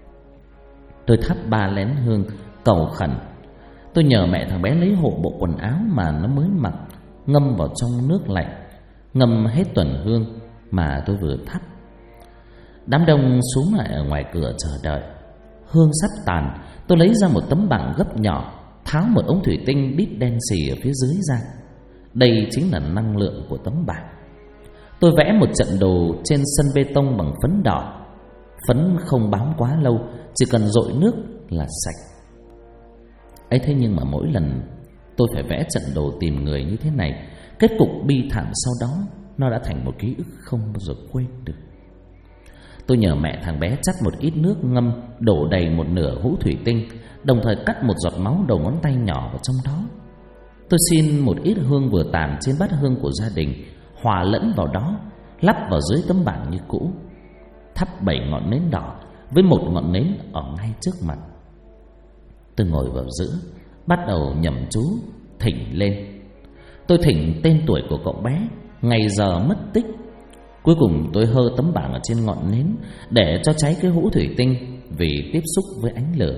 Tôi thắp 3 lén hương cầu khẩn. Tôi nhờ mẹ thằng bé lấy hộ bộ quần áo mà nó mới mặc, ngâm vào trong nước lạnh, ngâm hết tuần hương mà tôi vừa thắp. Đám đông xúm lại ở ngoài cửa chờ đợi. Hương sắp tàn, tôi lấy ra một tấm bảng gấp nhỏ, tháo một ống thủy tinh đít đen xì ở phía dưới ra. Đây chính là năng lượng của tấm bảng. Tôi vẽ một trận đồ trên sân bê tông bằng phấn đỏ. Phấn không bám quá lâu, chỉ cần dội nước là sạch. ấy thế nhưng mà mỗi lần tôi phải vẽ trận đồ tìm người như thế này, kết cục bi thảm sau đó nó đã thành một ký ức không bao giờ quên được. Tôi nhờ mẹ thằng bé chắt một ít nước ngâm, đổ đầy một nửa hũ thủy tinh, đồng thời cắt một giọt máu đầu ngón tay nhỏ vào trong đó. Tôi xin một ít hương vừa tàn trên bát hương của gia đình hòa lẫn vào đó, lắp vào dưới tấm bảng như cũ. Thắp 7 ngọn nến đỏ với một ngọn nến ở ngay trước mặt. Tôi ngồi vào giữa, bắt đầu nhẩm chú thỉnh lên. Tôi thỉnh tên tuổi của cậu bé, ngày giờ mất tích. Cuối cùng tôi hơ tấm bảng ở trên ngọn nến để cho cháy cái hũ thủy tinh vì tiếp xúc với ánh lửa.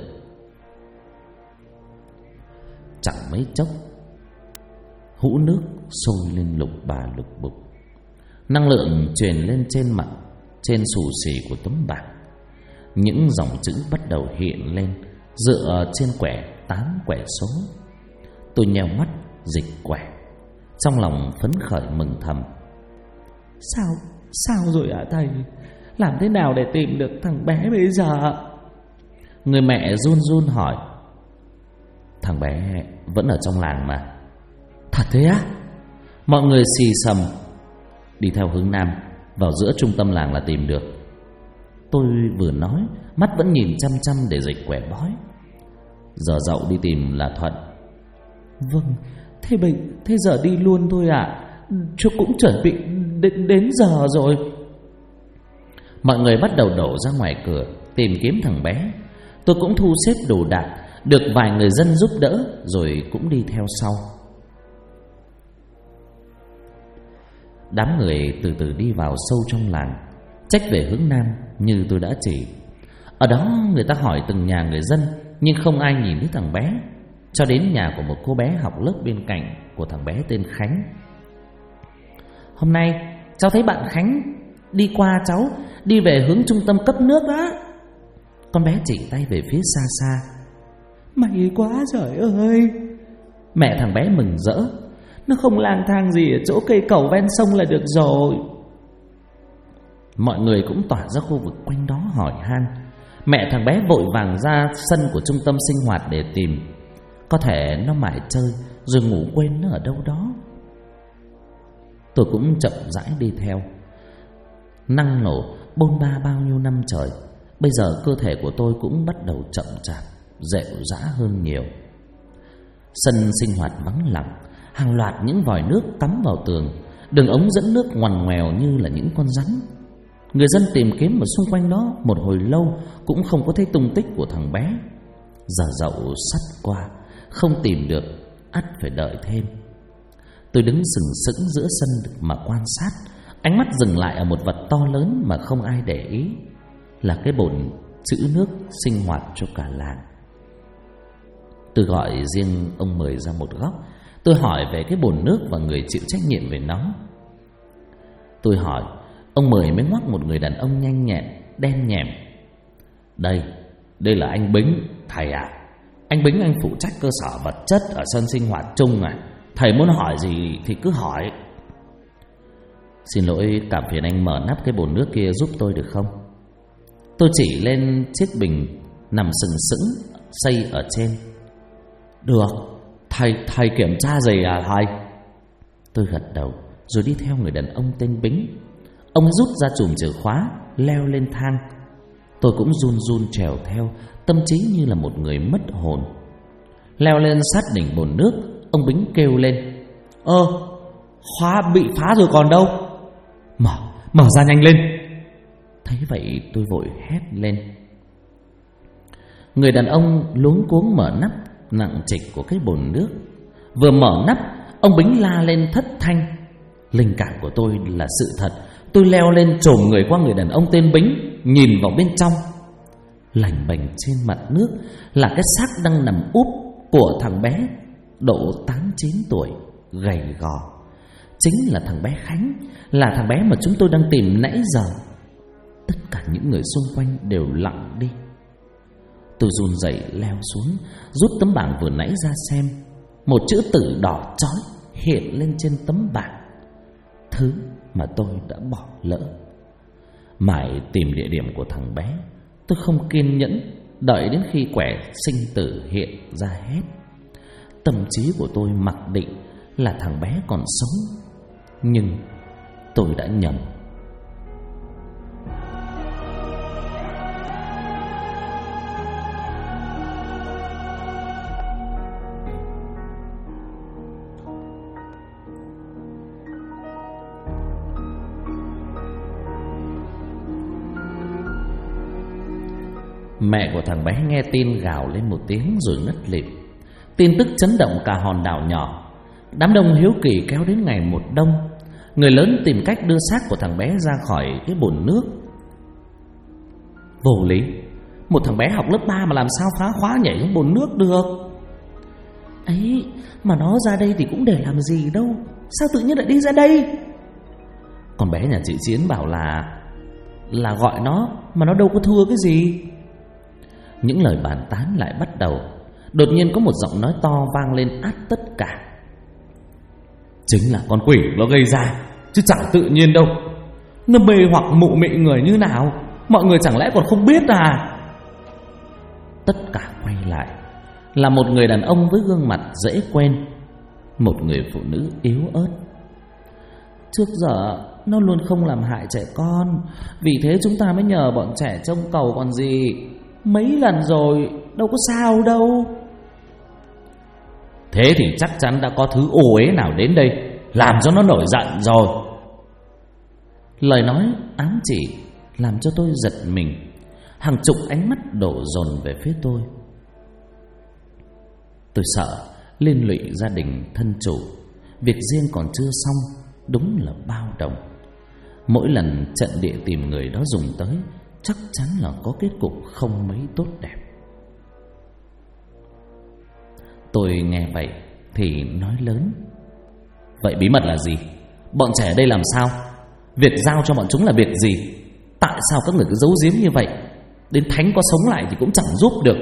Chẳng mấy chốc, hũ nước sôi lên lục bà lục bục. Năng lượng truyền lên trên mặt, trên xù xì của tấm bảng. Những dòng chữ bắt đầu hiện lên dựa trên quẻ 8 quẻ số. Tôi nheo mắt dịch quẻ, trong lòng phấn khởi mừng thầm. Sao rồi ạ thầy? Làm thế nào để tìm được thằng bé bây giờ? Người mẹ run run hỏi. Thằng bé vẫn ở trong làng mà. Thật thế á? Mọi người xì xầm. Đi theo hướng nam, vào giữa trung tâm làng là tìm được. Tôi vừa nói, mắt vẫn nhìn chăm chăm để dịch quẻ bói. Giờ dậu đi tìm là thuận. Vâng, thế giờ đi luôn thôi ạ. Chú cũng chuẩn bị đến giờ rồi. Mọi người bắt đầu đổ ra ngoài cửa tìm kiếm thằng bé. Tôi cũng thu xếp đồ đạc, được vài người dân giúp đỡ rồi cũng đi theo sau. Đám người từ từ đi vào sâu trong làng, trách về hướng nam như tôi đã chỉ. Ở đó người ta hỏi từng nhà người dân, nhưng không ai nhìn thấy thằng bé, cho đến nhà của một cô bé học lớp bên cạnh của thằng bé tên Khánh. Hôm nay cháu thấy bạn Khánh đi qua cháu, đi về hướng trung tâm cấp nước đó. Con bé chỉ tay về phía xa xa. May quá trời ơi. Mẹ thằng bé mừng rỡ. Nó không lang thang gì ở chỗ cây cầu ven sông là được rồi. Mọi người cũng tỏa ra khu vực quanh đó hỏi han. Mẹ thằng bé vội vàng ra sân của trung tâm sinh hoạt để tìm. Có thể nó mải chơi rồi ngủ quên nó ở đâu đó. Tôi cũng chậm rãi đi theo. năng nổ bôn ba bao nhiêu năm trời, bây giờ cơ thể của tôi cũng bắt đầu chậm chạp, rệu rã hơn nhiều. Sân sinh hoạt vắng lặng, hàng loạt những vòi nước cắm vào tường, đường ống dẫn nước ngoằn ngoèo như là những con rắn. Người dân tìm kiếm ở xung quanh đó một hồi lâu cũng không có thấy tung tích của thằng bé. Giờ dậu sắt qua, không tìm được, ắt phải đợi thêm. Tôi đứng sừng sững giữa sân mà quan sát, ánh mắt dừng lại ở một vật to lớn mà không ai để ý, là cái bồn trữ nước sinh hoạt cho cả làng. Tôi gọi riêng ông Mười ra một góc. Tôi hỏi về cái bồn nước và người chịu trách nhiệm về nó. Tôi hỏi, ông Mười mới ngoắc một người đàn ông nhanh nhẹn, đen nhẻm. Đây là anh Bính, thầy à. Anh Bính, anh phụ trách cơ sở vật chất ở sân sinh hoạt chung à. Thầy muốn hỏi gì thì cứ hỏi. Xin lỗi, cảm phiền anh mở nắp cái bồn nước kia giúp tôi được không? Tôi chỉ lên chiếc bình nằm sừng sững xây ở trên. Được, thầy kiểm tra gì à thầy? Tôi gật đầu rồi đi theo người đàn ông tên Bính. Ông rút ra chùm chìa khóa, leo lên thang. Tôi cũng run run trèo theo, tâm trí như là một người mất hồn. Leo lên sát đỉnh bồn nước, ông Bính kêu lên. Khóa bị phá rồi còn đâu. Mở ra nhanh lên. Thấy vậy tôi vội hét lên. Người đàn ông luống cuống mở nắp nặng trịch của cái bồn nước. Vừa mở nắp, ông Bính la lên thất thanh. Linh cảm của tôi là sự thật. Tôi leo lên chồm người qua người đàn ông tên Bính, nhìn vào bên trong. Lành bềnh trên mặt nước là cái xác đang nằm úp của thằng bé độ 8-9 tuổi, gầy gò. Chính là thằng bé Khánh, là thằng bé mà chúng tôi đang tìm nãy giờ. Tất cả những người xung quanh đều lặng đi. Tôi run rẩy leo xuống, rút tấm bảng vừa nãy ra xem. Một chữ tử đỏ chói hiện lên trên tấm bảng, thứ mà tôi đã bỏ lỡ. Mãi tìm địa điểm của thằng bé, tôi không kiên nhẫn đợi đến khi quẻ sinh tử hiện ra hết. Tâm trí của tôi mặc định là thằng bé còn sống, nhưng tôi đã nhầm. Mẹ của thằng bé nghe tin gào lên một tiếng rồi ngất lịm. Tin tức chấn động cả hòn đảo nhỏ. Đám đông hiếu kỳ kéo đến ngày một đông. Người lớn tìm cách đưa xác của thằng bé ra khỏi cái bồn nước. Vô lý, một thằng bé học lớp 3 mà làm sao phá khóa nhảy xuống bồn nước được? Ấy, mà nó ra đây thì cũng để làm gì đâu, sao tự nhiên lại đi ra đây? Con bé nhà chị Chiến bảo là gọi nó, mà nó đâu có thua cái gì. Những lời bàn tán lại bắt đầu. Đột nhiên có một giọng nói to vang lên át tất cả. Chính là con quỷ nó gây ra, chứ chẳng tự nhiên đâu. Nó mê hoặc mụ mị người như nào, mọi người chẳng lẽ còn không biết à? Tất cả quay lại, là một người đàn ông với gương mặt dễ quen, một người phụ nữ yếu ớt. Trước giờ nó luôn không làm hại trẻ con, vì thế chúng ta mới nhờ bọn trẻ trông cầu còn gì. Mấy lần rồi, đâu có sao đâu. Thế thì chắc chắn đã có thứ ô uế nào đến đây, làm cho nó nổi giận rồi. Lời nói ám chỉ làm cho tôi giật mình. Hàng chục ánh mắt đổ dồn về phía tôi. Tôi sợ liên lụy gia đình thân chủ. Việc riêng còn chưa xong, đúng là bao đồng. Mỗi lần trận địa tìm người đó dùng tới, chắc chắn là có kết cục không mấy tốt đẹp. Tôi nghe vậy thì nói lớn. Vậy bí mật là gì? Bọn trẻ đây làm sao? Việc giao cho bọn chúng là việc gì? Tại sao các người cứ giấu giếm như vậy? Đến thánh có sống lại thì cũng chẳng giúp được.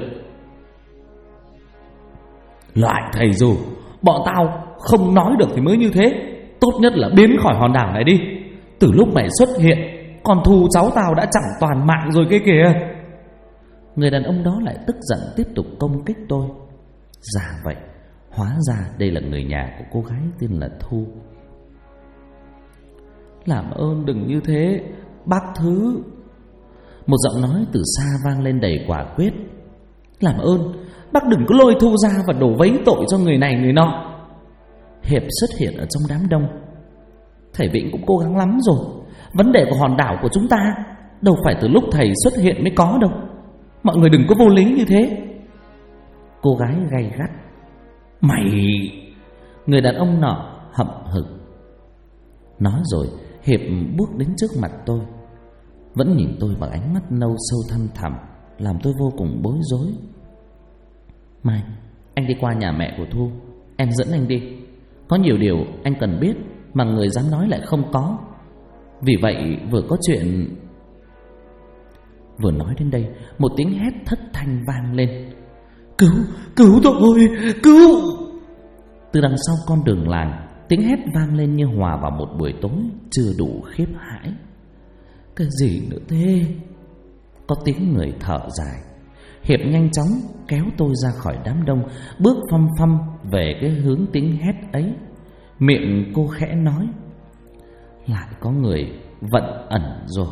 Loại thầy dù, bọn tao không nói được thì mới như thế. Tốt nhất là biến khỏi hòn đảo này đi. Từ lúc mày xuất hiện, còn thù cháu tao đã chẳng toàn mạng rồi kia kìa. Người đàn ông đó lại tức giận tiếp tục công kích tôi. Dạ vậy, hóa ra đây là người nhà của cô gái tên là Thu. Làm ơn đừng như thế, bác thứ. Một giọng nói từ xa vang lên đầy quả quyết. Làm ơn, bác đừng có lôi Thu ra và đổ vấy tội cho người này người nọ. Hiệp xuất hiện ở trong đám đông. Thầy Vĩnh cũng cố gắng lắm rồi. Vấn đề của hòn đảo của chúng ta đâu phải từ lúc thầy xuất hiện mới có đâu. Mọi người đừng có vô lý như thế. Cô gái gay gắt. Mày... Người đàn ông nọ hậm hực. Nói rồi Hiệp bước đến trước mặt tôi, vẫn nhìn tôi bằng ánh mắt nâu sâu thăm thẳm, làm tôi vô cùng bối rối. Mai, anh đi qua nhà mẹ của Thu, em dẫn anh đi. Có nhiều điều anh cần biết mà người dám nói lại không có. Vì vậy vừa có chuyện... Vừa nói đến đây, một tiếng hét thất thanh vang lên. Cứu, cứu tôi, cứu! Từ đằng sau con đường làng, tiếng hét vang lên như hòa vào một buổi tối chưa đủ khiếp hãi. Cái gì nữa thế? Có tiếng người thở dài. Hiệp nhanh chóng kéo tôi ra khỏi đám đông, bước phăm phăm về cái hướng tiếng hét ấy. Miệng cô khẽ nói. Lại có người vận ẩn rồi.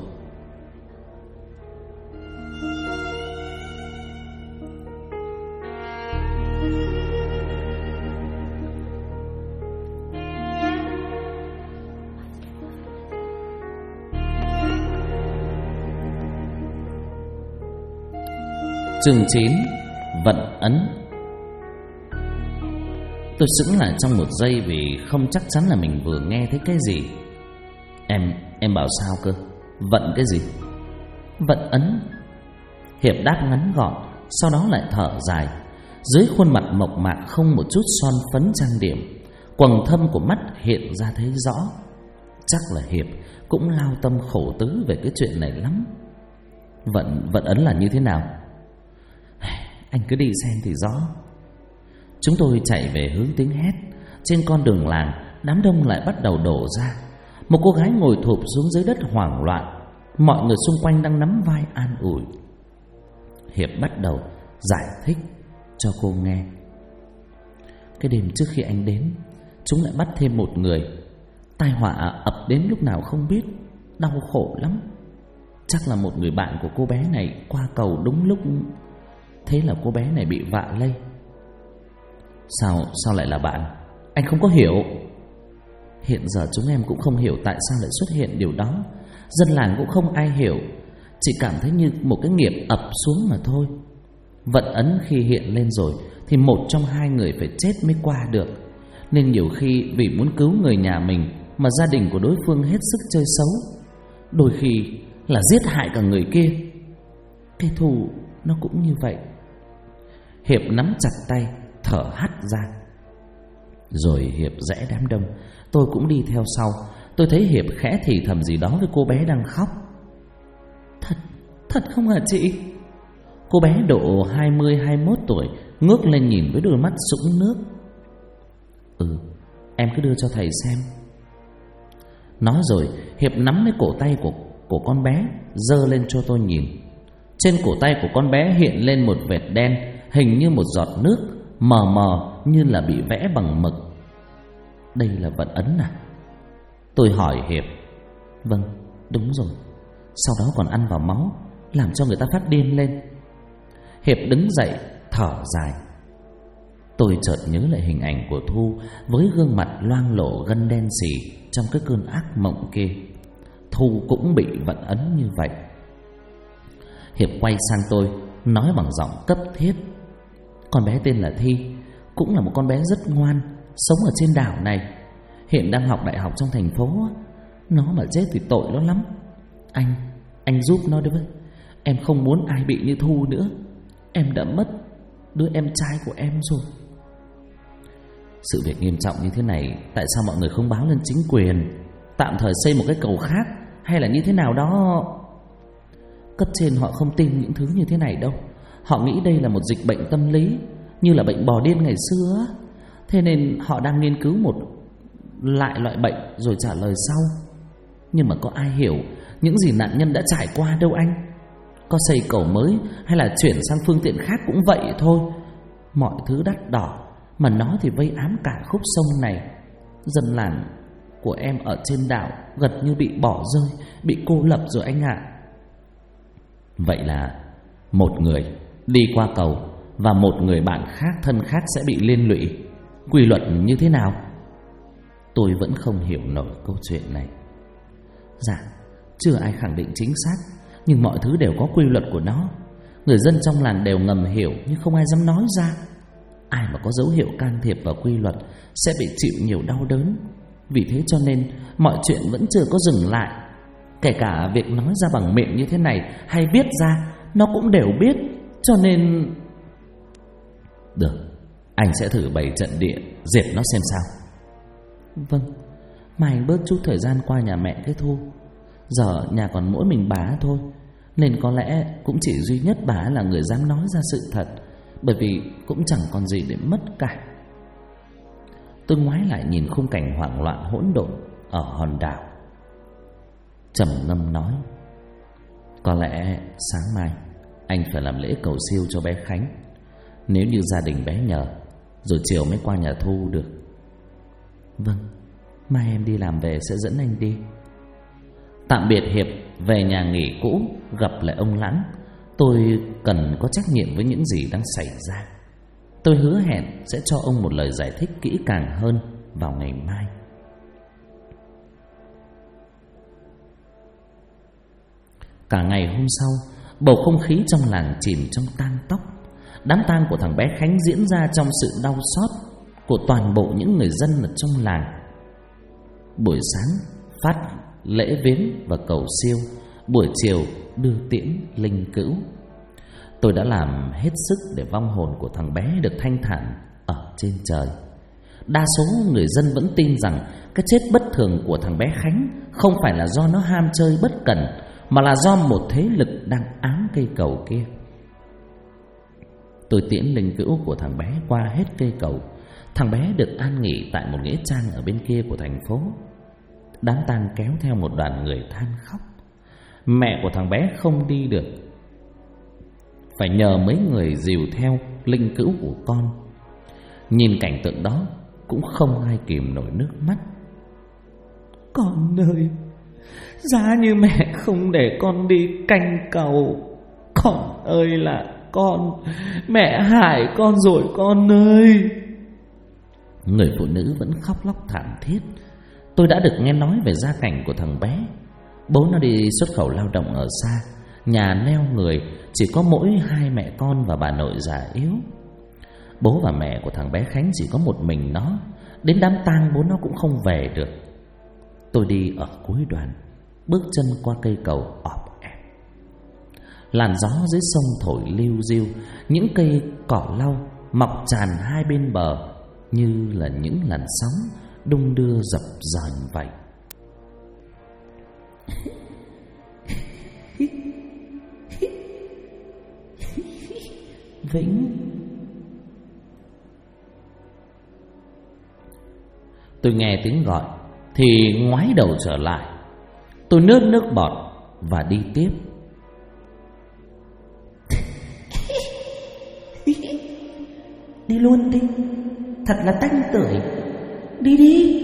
Chương 9. Vận ấn. Tôi sững lại trong một giây vì không chắc chắn là mình vừa nghe thấy cái gì. Em bảo sao cơ? Vận cái gì? Vận ấn. Hiệp đáp ngắn gọn, sau đó lại thở dài. Dưới khuôn mặt mộc mạc không một chút son phấn trang điểm, quầng thâm của mắt hiện ra thấy rõ. Chắc là Hiệp cũng lao tâm khổ tứ về cái chuyện này lắm. Vận ấn là như thế nào? Anh cứ đi xem thì rõ. Chúng tôi chạy về hướng tiếng hét. Trên con đường làng, đám đông lại bắt đầu đổ ra. Một cô gái ngồi thụp xuống dưới đất hoảng loạn. Mọi người xung quanh đang nắm vai an ủi. Hiệp bắt đầu giải thích cho cô nghe. Cái đêm trước khi anh đến, chúng lại bắt thêm một người. Tai họa ập đến lúc nào không biết, đau khổ lắm. Chắc là một người bạn của cô bé này qua cầu đúng lúc. Thế là cô bé này bị vạ lây. Sao lại là bạn? Anh không có hiểu. Hiện giờ chúng em cũng không hiểu tại sao lại xuất hiện điều đó. Dân làng cũng không ai hiểu. Chỉ cảm thấy như một cái nghiệp ập xuống mà thôi. Vận ấn khi hiện lên rồi thì một trong hai người phải chết mới qua được. Nên nhiều khi vì muốn cứu người nhà mình mà gia đình của đối phương hết sức chơi xấu, đôi khi là giết hại cả người kia. Cái thù nó cũng như vậy. Hiệp nắm chặt tay, thở hắt ra. Rồi Hiệp rẽ đám đông. Tôi cũng đi theo sau. Tôi thấy Hiệp khẽ thì thầm gì đó với cô bé đang khóc. Thật không hả chị? Cô bé độ 20-21 tuổi ngước lên nhìn với đôi mắt sũng nước. Em cứ đưa cho thầy xem. Nói rồi Hiệp nắm lấy cổ tay của con bé, giơ lên cho tôi nhìn. Trên cổ tay của con bé hiện lên một vệt đen, hình như một giọt nước, mờ mờ như là bị vẽ bằng mực. Đây là vận ấn à? Tôi hỏi Hiệp. Vâng, đúng rồi. Sau đó còn ăn vào máu, làm cho người ta phát điên lên. Hiệp đứng dậy, thở dài. Tôi chợt nhớ lại hình ảnh của Thu với gương mặt loang lổ gân đen sì trong cái cơn ác mộng kia. Thu cũng bị vận ấn như vậy. Hiệp quay sang tôi, nói bằng giọng cấp thiết. Con bé tên là Thi, cũng là một con bé rất ngoan, sống ở trên đảo này, hiện đang học đại học trong thành phố. Nó mà chết thì tội nó lắm. Anh giúp nó đấy. Em không muốn ai bị như Thu nữa. Em đã mất đứa em trai của em rồi. Sự việc nghiêm trọng như thế này, tại sao mọi người không báo lên chính quyền, tạm thời xây một cái cầu khác, hay là như thế nào đó? Cấp trên họ không tin những thứ như thế này đâu. Họ nghĩ đây là một dịch bệnh tâm lý, như là bệnh bò điên ngày xưa. Thế nên họ đang nghiên cứu một loại bệnh rồi trả lời sau. Nhưng mà có ai hiểu những gì nạn nhân đã trải qua đâu anh. Có xây cầu mới hay là chuyển sang phương tiện khác cũng vậy thôi. Mọi thứ đắt đỏ, mà nó thì vây ám cả khúc sông này. Dân làng của em ở trên đảo gần như bị bỏ rơi, bị cô lập rồi anh ạ. Vậy là một người đi qua cầu và một người bạn khác thân khác sẽ bị liên lụy. Quy luật như thế nào? Tôi vẫn không hiểu nổi câu chuyện này. Dạ, chưa ai khẳng định chính xác, nhưng mọi thứ đều có quy luật của nó. Người dân trong làng đều ngầm hiểu nhưng không ai dám nói ra. Ai mà có dấu hiệu can thiệp vào quy luật sẽ bị chịu nhiều đau đớn. Vì thế cho nên mọi chuyện vẫn chưa có dừng lại. Kể cả việc nói ra bằng miệng như thế này hay viết ra, nó cũng đều biết. Cho nên... Được, anh sẽ thử bày trận địa diệt nó xem sao. Vâng, mà anh bớt chút thời gian qua nhà mẹ cái Thu. Giờ nhà còn mỗi mình bà thôi, nên có lẽ cũng chỉ duy nhất bà là người dám nói ra sự thật, bởi vì cũng chẳng còn gì để mất cả. Tôi ngoái lại nhìn khung cảnh hoảng loạn hỗn độn ở hòn đảo, trầm ngâm nói: có lẽ sáng mai anh phải làm lễ cầu siêu cho bé Khánh, nếu như gia đình bé nhờ, rồi chiều mới qua nhà Thu được. Vâng, mai em đi làm về sẽ dẫn anh đi. Tạm biệt Hiệp về nhà nghỉ cũ, gặp lại ông Lãng. Tôi cần có trách nhiệm với những gì đang xảy ra. Tôi hứa hẹn sẽ cho ông một lời giải thích kỹ càng hơn vào ngày mai. Cả ngày hôm sau, bầu không khí trong làng chìm trong tang tóc. Đám tang của thằng bé Khánh diễn ra trong sự đau xót của toàn bộ những người dân ở trong làng. Buổi sáng phát lễ viếng và cầu siêu, buổi chiều đưa tiễn linh cữu. Tôi đã làm hết sức để vong hồn của thằng bé được thanh thản ở trên trời. Đa số người dân vẫn tin rằng cái chết bất thường của thằng bé Khánh không phải là do nó ham chơi bất cẩn, mà là do một thế lực đang ám cây cầu kia. Tôi tiễn linh cữu của thằng bé qua hết cây cầu. Thằng bé được an nghỉ tại một nghĩa trang ở bên kia của thành phố. Đám tang kéo theo một đoàn người than khóc. Mẹ của thằng bé không đi được, phải nhờ mấy người dìu theo linh cữu của con. Nhìn cảnh tượng đó cũng không ai kìm nổi nước mắt. Con ơi, giá như mẹ không để con đi canh cầu, con ơi là con, mẹ hại con rồi con ơi. Người phụ nữ vẫn khóc lóc thảm thiết. Tôi đã được nghe nói về gia cảnh của thằng bé. Bố nó đi xuất khẩu lao động ở xa, nhà neo người, chỉ có mỗi hai mẹ con và bà nội già yếu. Bố và mẹ của thằng bé Khánh chỉ có một mình nó. Đến đám tang bố nó cũng không về được. Tôi đi ở cuối đoàn, bước chân qua cây cầu ọp ẹp. Làn gió dưới sông thổi liu riu, những cây cỏ lau mọc tràn hai bên bờ như là những làn sóng đung đưa dập dờn vậy. Vĩnh. Tôi nghe tiếng gọi thì ngoái đầu trở lại. Tôi nuốt nước bọt và đi tiếp. Đi luôn đi, thật là tanh tưởi. Đi đi.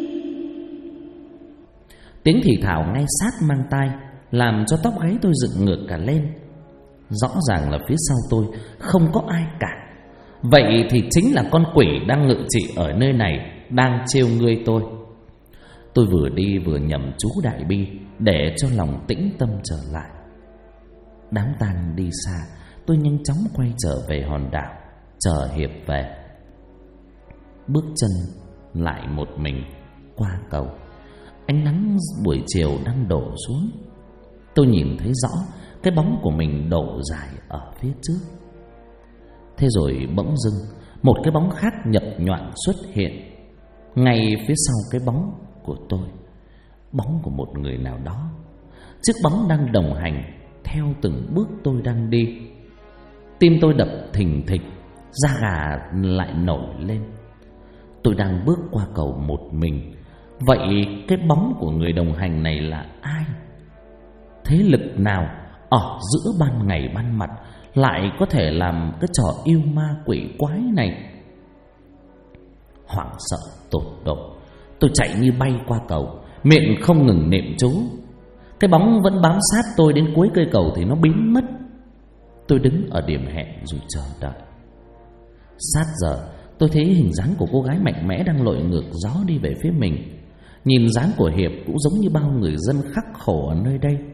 Tiếng thì thào ngay sát mang tai làm cho tóc gáy tôi dựng ngược cả lên. Rõ ràng là phía sau tôi không có ai cả. Vậy thì chính là con quỷ đang ngự trị ở nơi này, đang trêu ngươi tôi. Tôi vừa đi vừa nhẩm chú đại bi để cho lòng tĩnh tâm trở lại. Đám tang đi xa, tôi nhanh chóng quay trở về hòn đảo, chờ Hiệp về. Bước chân lại một mình qua cầu. Ánh nắng buổi chiều đang đổ xuống. Tôi nhìn thấy rõ cái bóng của mình đổ dài ở phía trước. Thế rồi bỗng dưng một cái bóng khác nhập nhoạng xuất hiện ngay phía sau cái bóng của tôi. Bóng của một người nào đó. Chiếc bóng đang đồng hành theo từng bước tôi đang đi. Tim tôi đập thình thịch, da gà lại nổi lên. Tôi đang bước qua cầu một mình. Vậy cái bóng của người đồng hành này là ai? Thế lực nào ở giữa ban ngày ban mặt lại có thể làm cái trò yêu ma quỷ quái này? Hoảng sợ tột độ, Tôi chạy như bay qua cầu, miệng không ngừng niệm chú. Cái bóng vẫn bám sát tôi đến cuối cây cầu thì nó biến mất. Tôi đứng ở điểm hẹn rồi chờ đợi. Sát giờ tôi thấy hình dáng của cô gái mạnh mẽ đang lội ngược gió đi về phía mình. Nhìn dáng của Hiệp cũng giống như bao người dân khắc khổ ở nơi đây.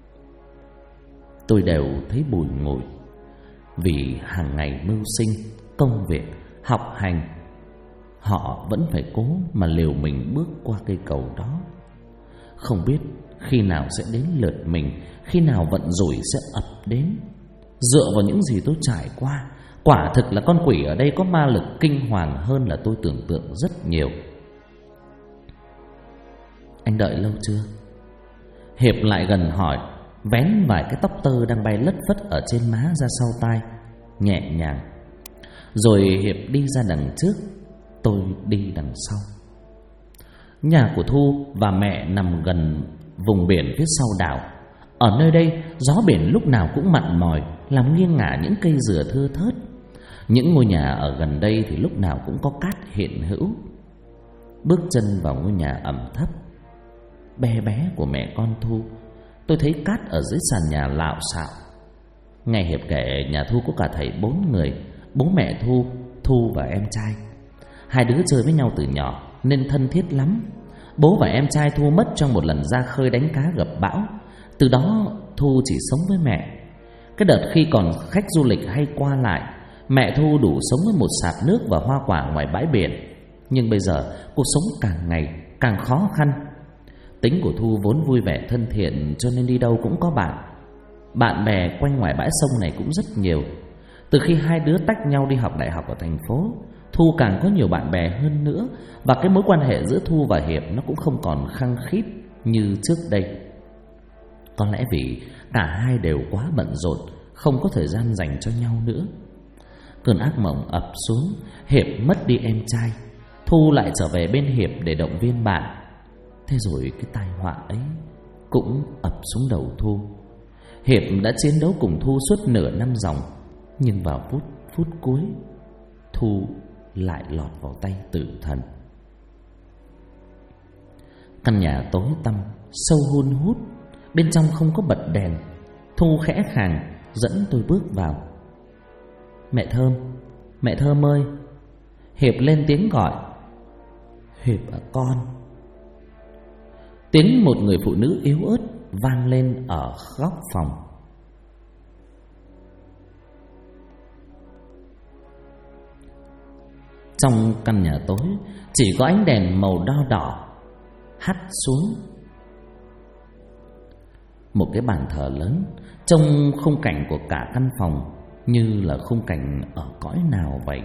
Tôi đều thấy bùi ngùi, vì hàng ngày mưu sinh, công việc, học hành, họ vẫn phải cố mà liều mình bước qua cây cầu đó. Không biết khi nào sẽ đến lượt mình, khi nào vận rủi sẽ ập đến. Dựa vào những gì tôi trải qua, quả thực là con quỷ ở đây có ma lực kinh hoàng hơn là tôi tưởng tượng rất nhiều. Anh đợi lâu chưa? Hiệp lại gần hỏi, vén vài cái tóc tơ đang bay lất phất ở trên má ra sau tai, nhẹ nhàng. Rồi Hiệp đi ra đằng trước, tôi đi đằng sau. Nhà của Thu và mẹ nằm gần vùng biển phía sau đảo. Ở nơi đây gió biển lúc nào cũng mặn mòi, làm nghiêng ngả những cây dừa thưa thớt. Những ngôi nhà ở gần đây thì lúc nào cũng có cát hiện hữu. Bước chân vào ngôi nhà ẩm thấp bé bé của mẹ con Thu, tôi thấy cát ở dưới sàn nhà lạo xạo. Nghe Hiệp kể nhà Thu có cả thảy 4 người, bố mẹ Thu, Thu và em trai. Hai đứa chơi với nhau từ nhỏ nên thân thiết lắm. Bố và em trai Thu mất trong một lần ra khơi đánh cá gặp bão. Từ đó Thu chỉ sống với mẹ. Cái đợt khi còn khách du lịch hay qua lại, mẹ Thu đủ sống với một sạp nước và hoa quả ngoài bãi biển. Nhưng bây giờ cuộc sống càng ngày càng khó khăn. Tính của Thu vốn vui vẻ thân thiện, cho nên đi đâu cũng có bạn. Bạn bè quanh ngoài bãi sông này cũng rất nhiều. Từ khi hai đứa tách nhau đi học đại học ở thành phố, Thu càng có nhiều bạn bè hơn nữa. Và cái mối quan hệ giữa Thu và Hiệp nó cũng không còn khăng khít như trước đây. Có lẽ vì cả hai đều quá bận rộn, không có thời gian dành cho nhau nữa. Cơn ác mộng ập xuống, Hiệp mất đi em trai, Thu lại trở về bên Hiệp để động viên bạn. Thế rồi cái tai họa ấy cũng ập xuống đầu Thu. Hiệp đã chiến đấu cùng Thu suốt nửa năm ròng, nhưng vào phút cuối, Thu lại lọt vào tay tử thần. Căn nhà tối tăm, sâu hun hút, bên trong không có bật đèn. Thu khẽ khàng dẫn tôi bước vào. Mẹ Thơm ơi! Hiệp lên tiếng gọi. Hiệp à con! Tiếng một người phụ nữ yếu ớt vang lên ở góc phòng. Trong căn nhà tối chỉ có ánh đèn màu đo đỏ hắt xuống. Một cái bàn thờ lớn, trông khung cảnh của cả căn phòng như là khung cảnh ở cõi nào vậy.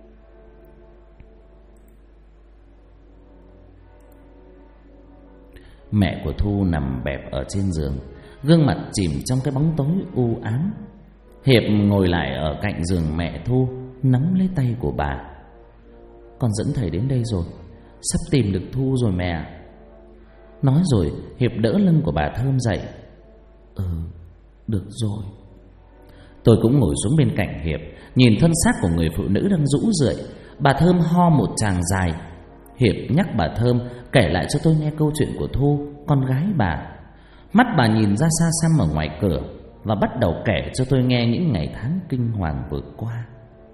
Mẹ của Thu nằm bẹp ở trên giường, gương mặt chìm trong cái bóng tối u ám. Hiệp ngồi lại ở cạnh giường mẹ Thu, nắm lấy tay của bà. Con dẫn thầy đến đây rồi, sắp tìm được Thu rồi mẹ. Nói rồi Hiệp đỡ lưng của bà Thơm dậy. Được rồi. Tôi cũng ngồi xuống bên cạnh Hiệp, nhìn thân xác của người phụ nữ đang rũ rượi. Bà Thơm ho một tràng dài. Hiệp nhắc bà Thơm kể lại cho tôi nghe câu chuyện của Thu, con gái bà. Mắt bà nhìn ra xa xăm ở ngoài cửa và bắt đầu kể cho tôi nghe những ngày tháng kinh hoàng vừa qua.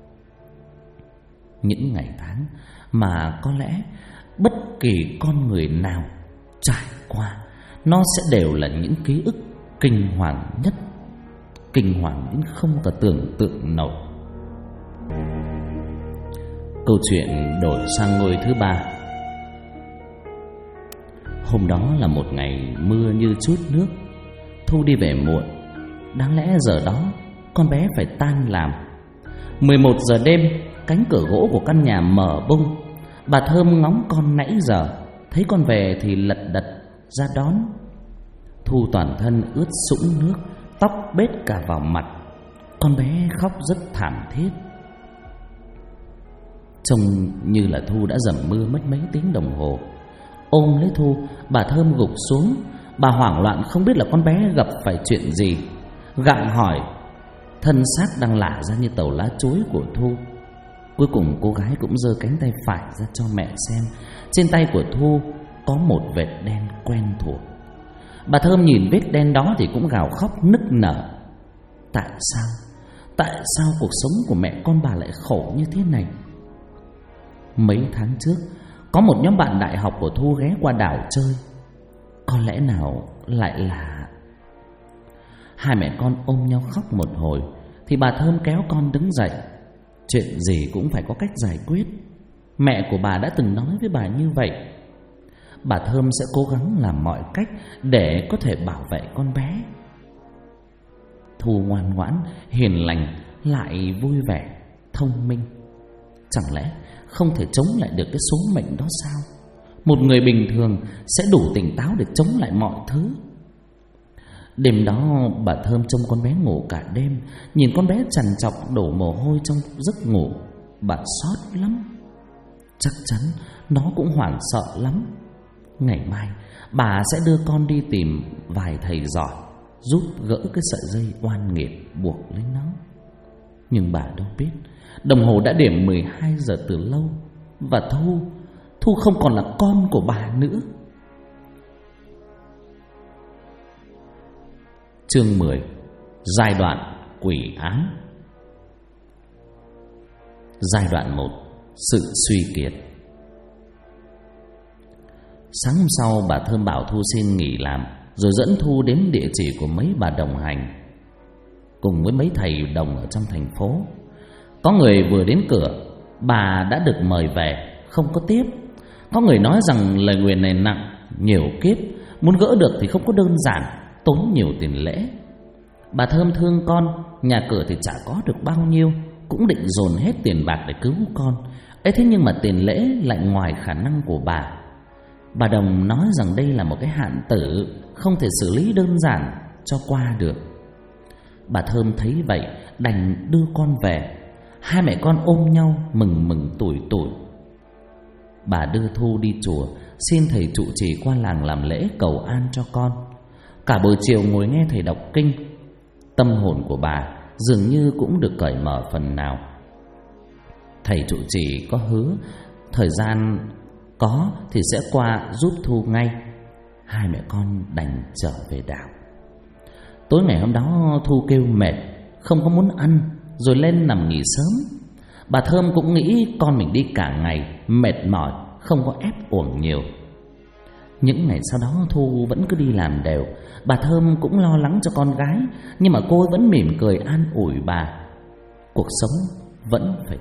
Những ngày tháng mà có lẽ bất kỳ con người nào trải qua, nó sẽ đều là những ký ức kinh hoàng nhất, kinh hoàng đến không thể tưởng tượng nổi. Câu chuyện đổi sang ngôi thứ 3. Hôm đó là một ngày mưa như trút nước. Thu đi về muộn. Đáng lẽ giờ đó con bé phải tan làm. 11 giờ đêm, cánh cửa gỗ của căn nhà mở bung. Bà Thơm ngóng con nãy giờ, thấy con về thì lật đật ra đón. Thu toàn thân ướt sũng nước, tóc bết cả vào mặt. Con bé khóc rất thảm thiết. Trông như là Thu đã dầm mưa mất mấy tiếng đồng hồ. Ôm lấy Thu, bà Thơm gục xuống. Bà hoảng loạn không biết là con bé gặp phải chuyện gì. Gặng hỏi, thân xác đang lả ra như tàu lá chuối của Thu. Cuối cùng cô gái cũng giơ cánh tay phải ra cho mẹ xem, trên tay của Thu có một vệt đen quen thuộc. Bà Thơm nhìn vết đen đó thì cũng gào khóc nức nở. Tại sao cuộc sống của mẹ con bà lại khổ như thế này? Mấy tháng trước, có một nhóm bạn đại học của Thu ghé qua đảo chơi. Có lẽ nào lại là... Hai mẹ con ôm nhau khóc một hồi thì bà Thơm kéo con đứng dậy. Chuyện gì cũng phải có cách giải quyết. Mẹ của bà đã từng nói với bà như vậy. Bà Thơm sẽ cố gắng làm mọi cách để có thể bảo vệ con bé. Thu ngoan ngoãn, hiền lành, lại vui vẻ, thông minh. Chẳng lẽ không thể chống lại được cái số mệnh đó sao? Một người bình thường sẽ đủ tỉnh táo để chống lại mọi thứ. Đêm đó bà Thơm trông con bé ngủ cả đêm, nhìn con bé trằn trọc đổ mồ hôi trong giấc ngủ. Bà xót lắm. Chắc chắn nó cũng hoảng sợ lắm. Ngày mai bà sẽ đưa con đi tìm vài thầy giỏi giúp gỡ cái sợi dây oan nghiệt buộc lấy nó. Nhưng bà đâu biết đồng hồ đã điểm 12 giờ từ lâu. Và Thu không còn là con của bà nữa. Chương 10. Giai đoạn quỷ ám. Giai đoạn 1. Sự suy kiệt. Sáng hôm sau, bà Thơm bảo Thu xin nghỉ làm, rồi dẫn Thu đến địa chỉ của mấy bà đồng hành cùng với mấy thầy đồng ở trong thành phố. Có người vừa đến cửa, bà đã được mời về, không có tiếp. Có người nói rằng lời nguyền này nặng, nhiều kiếp, muốn gỡ được thì không có đơn giản, tốn nhiều tiền lễ. Bà Thơm thương con, nhà cửa thì chả có được bao nhiêu, cũng định dồn hết tiền bạc để cứu con. Ấy thế nhưng mà tiền lễ lại ngoài khả năng của bà. Bà Đồng nói rằng đây là một cái hạn tử, không thể xử lý đơn giản cho qua được. Bà Thơm thấy vậy đành đưa con về. Hai mẹ con ôm nhau mừng tủi. Bà đưa Thu đi chùa, xin thầy trụ trì qua làng làm lễ cầu an cho con. Cả buổi chiều ngồi nghe thầy đọc kinh, tâm hồn của bà dường như cũng được cởi mở phần nào. Thầy trụ trì có hứa thời gian có thì sẽ qua giúp Thu ngay. Hai mẹ con đành trở về đảo. Tối ngày hôm đó Thu kêu mệt, không có muốn ăn, rồi lên nằm nghỉ sớm. Bà Thơm cũng nghĩ con mình đi cả ngày, mệt mỏi, không có ép uổng nhiều. Những ngày sau đó Thu vẫn cứ đi làm đều. Bà Thơm cũng lo lắng cho con gái, nhưng mà cô vẫn mỉm cười an ủi bà. Cuộc sống vẫn phải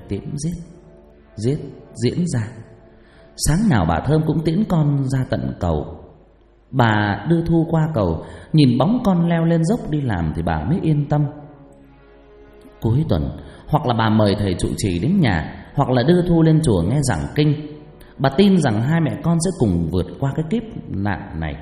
diễn ra. Sáng nào bà Thơm cũng tiễn con ra tận cầu. Bà đưa Thu qua cầu, nhìn bóng con leo lên dốc đi làm thì bà mới yên tâm. Cuối tuần, hoặc là bà mời thầy trụ trì đến nhà, hoặc là đưa Thu lên chùa nghe giảng kinh. Bà tin rằng hai mẹ con sẽ cùng vượt qua cái kiếp nạn này.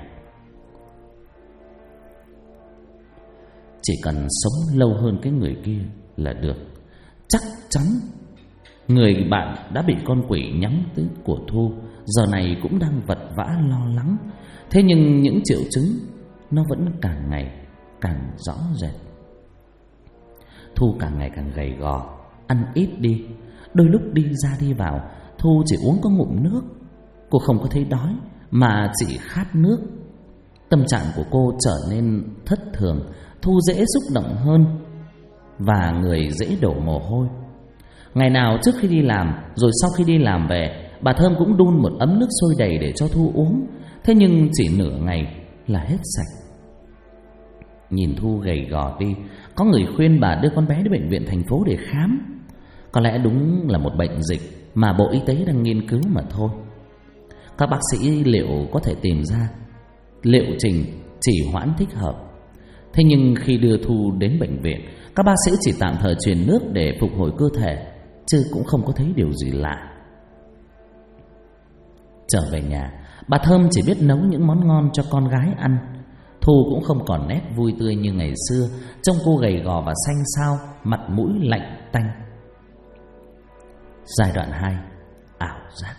Chỉ cần sống lâu hơn cái người kia là được. Chắc chắn người bạn đã bị con quỷ nhắm tới của Thu giờ này cũng đang vật vã lo lắng. Thế nhưng những triệu chứng nó vẫn càng ngày càng rõ rệt. Thu càng ngày càng gầy gò, ăn ít đi. Đôi lúc đi ra đi vào, Thu chỉ uống có ngụm nước. Cô không có thấy đói mà chỉ khát nước. Tâm trạng của cô trở nên thất thường. Thu dễ xúc động hơn và người dễ đổ mồ hôi. Ngày nào trước khi đi làm rồi sau khi đi làm về, bà Thơm cũng đun một ấm nước sôi đầy để cho Thu uống. Thế nhưng chỉ nửa ngày là hết sạch. Nhìn Thu gầy gò đi, có người khuyên bà đưa con bé đến bệnh viện thành phố để khám. Có lẽ đúng là một bệnh dịch mà Bộ Y tế đang nghiên cứu mà thôi. Các bác sĩ liệu có thể tìm ra liệu trình chỉ hoãn thích hợp. Thế nhưng khi đưa Thu đến bệnh viện, các bác sĩ chỉ tạm thời truyền nước để phục hồi cơ thể, chứ cũng không có thấy điều gì lạ. Trở về nhà, bà Thơm chỉ biết nấu những món ngon cho con gái ăn. Thu cũng không còn nét vui tươi như ngày xưa. Trông cô gầy gò và xanh xao, mặt mũi lạnh tanh. Giai đoạn 2. Ảo giác.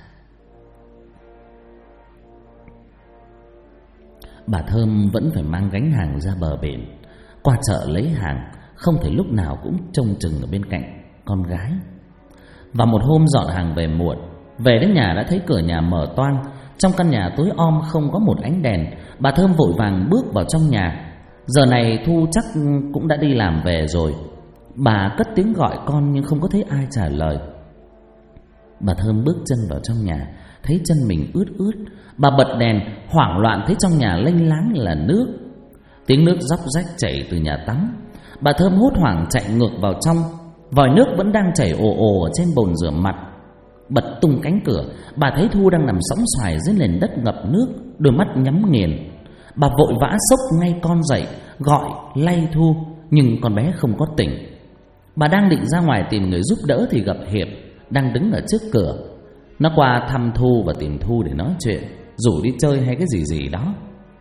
Bà Thơm vẫn phải mang gánh hàng ra bờ biển, qua chợ lấy hàng, không thể lúc nào cũng trông chừng ở bên cạnh con gái. Và một hôm dọn hàng về muộn, Về đến nhà đã thấy cửa nhà mở toang. Trong căn nhà tối om không có một ánh đèn. Bà Thơm vội vàng bước vào trong nhà. Giờ này Thu chắc cũng đã đi làm về rồi. Bà cất tiếng gọi con nhưng không có thấy ai trả lời. Bà Thơm bước chân vào trong nhà, thấy chân mình ướt ướt. Bà bật đèn, hoảng loạn thấy trong nhà lênh láng là nước. Tiếng nước róc rách chảy từ nhà tắm. Bà Thơm hốt hoảng chạy ngược vào trong. Vòi nước vẫn đang chảy ồ ồ ở trên bồn rửa mặt. Bật tung cánh cửa, bà thấy Thu đang nằm sõng xoài dưới nền đất ngập nước, đôi mắt nhắm nghiền. Bà vội vã xốc ngay con dậy, gọi lay Thu, nhưng con bé không có tỉnh. Bà đang định ra ngoài tìm người giúp đỡ thì gặp Hiệp đang đứng ở trước cửa. Nó qua thăm Thu và tìm Thu để nói chuyện, rủ đi chơi hay cái gì đó.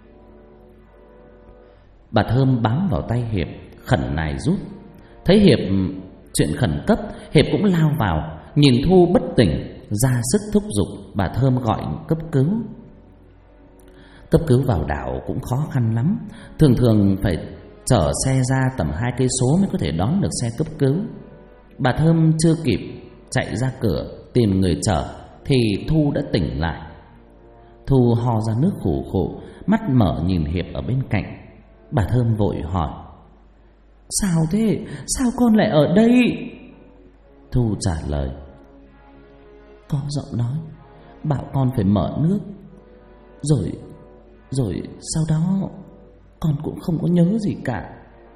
Bà Thơm bám vào tay Hiệp, khẩn nài giúp. Thấy Hiệp chuyện khẩn cấp, Hiệp cũng lao vào. Nhìn Thu bất tỉnh, ra sức thúc giục. Bà Thơm gọi cấp cứu. Cấp cứu vào đảo cũng khó khăn lắm. Thường phải chở xe ra tầm 2 cây số mới có thể đón được xe cấp cứu. Bà Thơm chưa kịp chạy ra cửa tìm người chở thì Thu đã tỉnh lại. Thu ho ra nước khủ khụ, mắt mở nhìn Hiệp ở bên cạnh. Bà Thơm vội hỏi: Sao thế? Sao con lại ở đây? Thu trả lời: Có giọng nói bảo con phải mở nước. Rồi sau đó con cũng không có nhớ gì cả.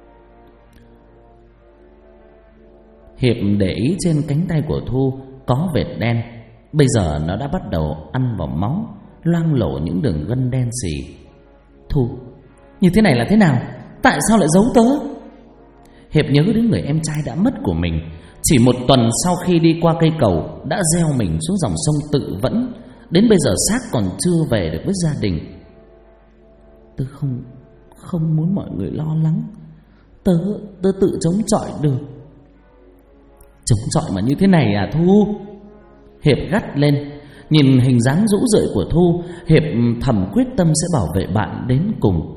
Hiệp để ý trên cánh tay của Thu có vệt đen. Bây giờ nó đã bắt đầu ăn vào máu, loang lổ những đường gân đen xì. Thu, như thế này là thế nào? Tại sao lại giấu tớ? Hiệp nhớ đến người em trai đã mất của mình. Chỉ 1 tuần sau khi đi qua cây cầu đã gieo mình xuống dòng sông Tự Vẫn. Đến bây giờ xác còn chưa về được với gia đình. Tớ không muốn mọi người lo lắng. Tớ tự chống chọi được. Chống chọi mà như thế này à Thu? Hiệp gắt lên. Nhìn hình dáng rũ rượi của Thu, Hiệp thầm quyết tâm sẽ bảo vệ bạn đến cùng.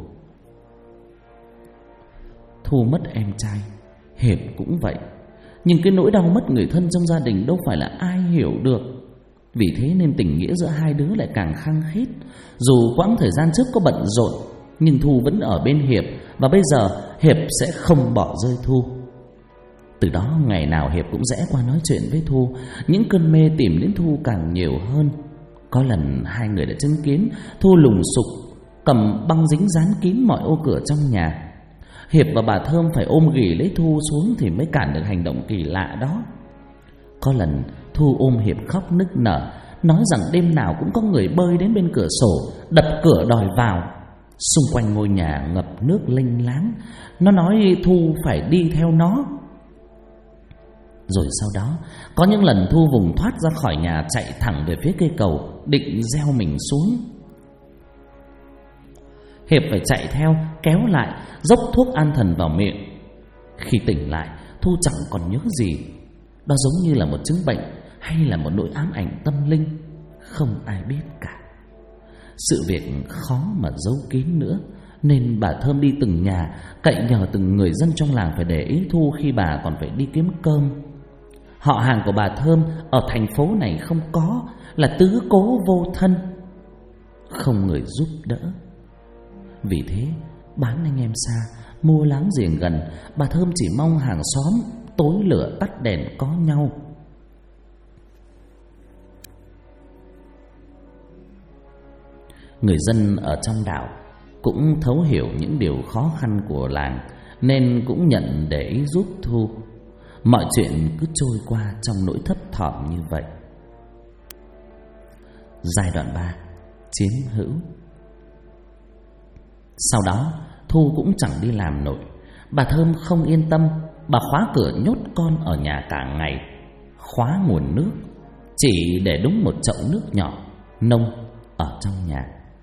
Thu mất em trai, Hiệp cũng vậy. Nhưng cái nỗi đau mất người thân trong gia đình đâu phải là ai hiểu được. Vì thế nên tình nghĩa giữa hai đứa lại càng khăng khít. Dù quãng thời gian trước có bận rộn, nhưng Thu vẫn ở bên Hiệp. Và bây giờ Hiệp sẽ không bỏ rơi Thu. Từ đó ngày nào Hiệp cũng rẽ qua nói chuyện với Thu. Những cơn mê tìm đến Thu càng nhiều hơn. Có lần hai người đã chứng kiến Thu lùng sục cầm băng dính dán kín mọi ô cửa trong nhà. Hiệp và bà Thơm phải ôm ghì lấy Thu xuống thì mới cản được hành động kỳ lạ đó. Có lần Thu ôm Hiệp khóc nức nở, nói rằng đêm nào cũng có người bơi đến bên cửa sổ, đập cửa đòi vào. Xung quanh ngôi nhà ngập nước lênh láng. Nó nói Thu phải đi theo nó. Rồi sau đó có những lần Thu vùng thoát ra khỏi nhà, chạy thẳng về phía cây cầu, định gieo mình xuống. Hiệp phải chạy theo, kéo lại, dốc thuốc an thần vào miệng. Khi tỉnh lại, Thu chẳng còn nhớ gì. Đó giống như là một chứng bệnh hay là một nỗi ám ảnh tâm linh, không ai biết cả. Sự việc khó mà giấu kín nữa, nên bà Thơm đi từng nhà, cậy nhờ từng người dân trong làng phải để ý Thu khi bà còn phải đi kiếm cơm. Họ hàng của bà Thơm ở thành phố này không có, là tứ cố vô thân, không người giúp đỡ. Vì thế bán anh em xa, mua láng giềng gần, bà Thơm chỉ mong hàng xóm tối lửa tắt đèn có nhau. Người dân ở trong đảo cũng thấu hiểu những điều khó khăn của làng, nên cũng nhận để ý giúp Thu. Mọi chuyện cứ trôi qua trong nỗi thấp thỏm như vậy. Giai đoạn 3: Chiến hữu. Sau đó Thu cũng chẳng đi làm nổi. Bà Thơm không yên tâm. Bà khóa cửa nhốt con ở nhà cả ngày, khóa nguồn nước, chỉ để đúng một chậu nước nhỏ nông ở trong nhà.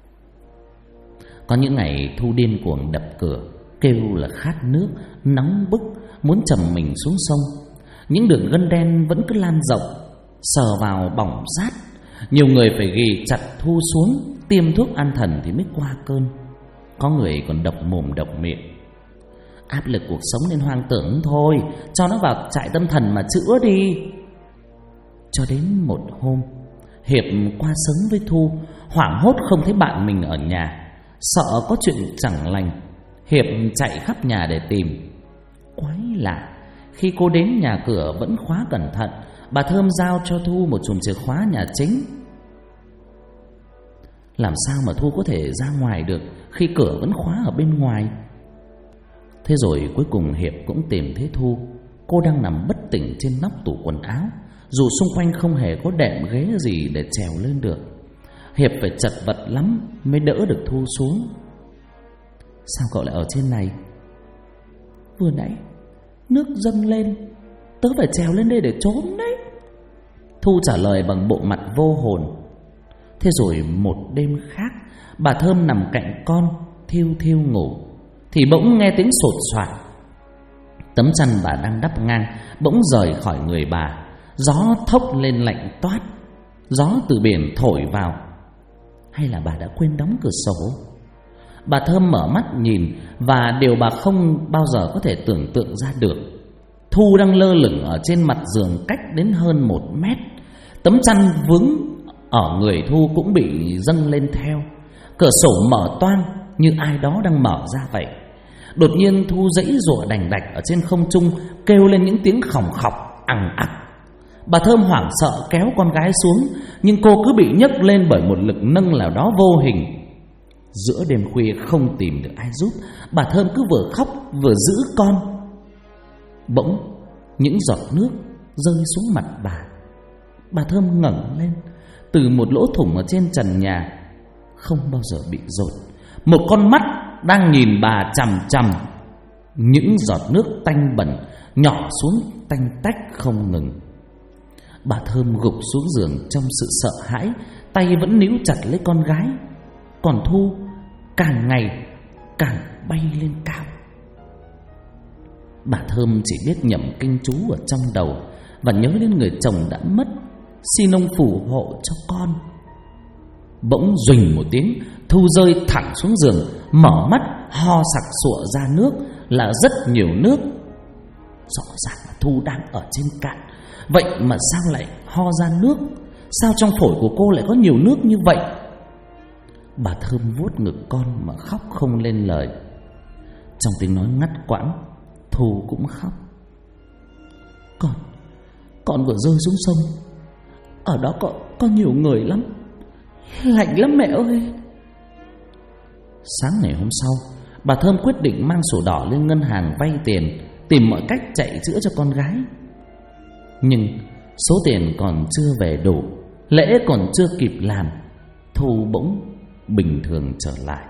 Có những ngày Thu điên cuồng đập cửa, kêu là khát nước, nóng bức, muốn chầm mình xuống sông. Những đường gân đen vẫn cứ lan rộng, sờ vào bỏng rát. Nhiều người phải ghì chặt Thu xuống, tiêm thuốc an thần thì mới qua cơn. Có người còn độc mồm độc miệng. Áp lực cuộc sống nên hoang tưởng thôi, cho nó vào trại tâm thần mà chữa đi. Cho đến một hôm, Hiệp qua sống với Thu, hoảng hốt không thấy bạn mình ở nhà, sợ có chuyện chẳng lành. Hiệp chạy khắp nhà để tìm. Quái lạ, khi cô đến nhà cửa vẫn khóa cẩn thận. Bà Thơm giao cho Thu một chùm chìa khóa nhà chính. Làm sao mà Thu có thể ra ngoài được khi cửa vẫn khóa ở bên ngoài? Thế rồi cuối cùng Hiệp cũng tìm thấy Thu. Cô đang nằm bất tỉnh trên nóc tủ quần áo, dù xung quanh không hề có đệm ghế gì để trèo lên được. Hiệp phải chật vật lắm mới đỡ được Thu xuống. Sao cậu lại ở trên này? Vừa nãy nước dâng lên, tớ phải trèo lên đây để trốn đấy. Thu trả lời bằng bộ mặt vô hồn. Thế rồi một đêm khác, bà Thơm nằm cạnh con thiêu thiêu ngủ, thì bỗng nghe tiếng sột soạt. Tấm chăn bà đang đắp ngang bỗng rời khỏi người bà. Gió thốc lên lạnh toát. Gió từ biển thổi vào. Hay là bà đã quên đóng cửa sổ? Bà Thơm mở mắt nhìn, và điều bà không bao giờ có thể tưởng tượng ra được, Thu đang lơ lửng ở trên mặt giường cách đến hơn 1 mét. Tấm chăn vướng ở người Thu cũng bị dâng lên theo. Cửa sổ mở toang như ai đó đang mở ra vậy. Đột nhiên Thu giãy giụa đành đạch ở trên không trung, kêu lên những tiếng khòng khọc ằng ặc. Bà Thơm hoảng sợ kéo con gái xuống, nhưng cô cứ bị nhấc lên bởi một lực nâng nào đó vô hình. Giữa đêm khuya không tìm được ai giúp, bà Thơm cứ vừa khóc vừa giữ con. Bỗng những giọt nước rơi xuống mặt bà. Bà Thơm ngẩng lên. Từ một lỗ thủng ở trên trần nhà không bao giờ bị dột, một con mắt đang nhìn bà chằm chằm. Những giọt nước tanh bẩn nhỏ xuống tanh tách không ngừng. Bà Thơm gục xuống giường trong sự sợ hãi, tay vẫn níu chặt lấy con gái. Còn Thu càng ngày càng bay lên cao. Bà Thơm chỉ biết nhẩm kinh chú ở trong đầu và nhớ đến người chồng đã mất, xin ông phù hộ cho con. Bỗng duỳnh một tiếng, Thu rơi thẳng xuống giường, mở mắt ho sặc sụa ra nước, là rất nhiều nước. Rõ ràng là Thu đang ở trên cạn, vậy mà sao lại ho ra nước? Sao trong phổi của cô lại có nhiều nước như vậy? Bà Thơm vuốt ngực con mà khóc không lên lời. Trong tiếng nói ngắt quãng, Thu cũng khóc. Con vừa rơi xuống sông, ở đó có nhiều người lắm, lạnh lắm mẹ ơi. Sáng ngày hôm sau, bà Thơm quyết định mang sổ đỏ lên ngân hàng vay tiền, tìm mọi cách chạy chữa cho con gái. Nhưng số tiền còn chưa về đủ, lễ còn chưa kịp làm, Thu bỗng bình thường trở lại.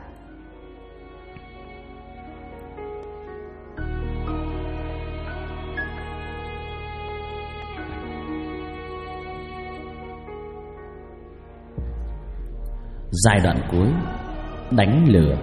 Giai đoạn cuối, đánh lừa.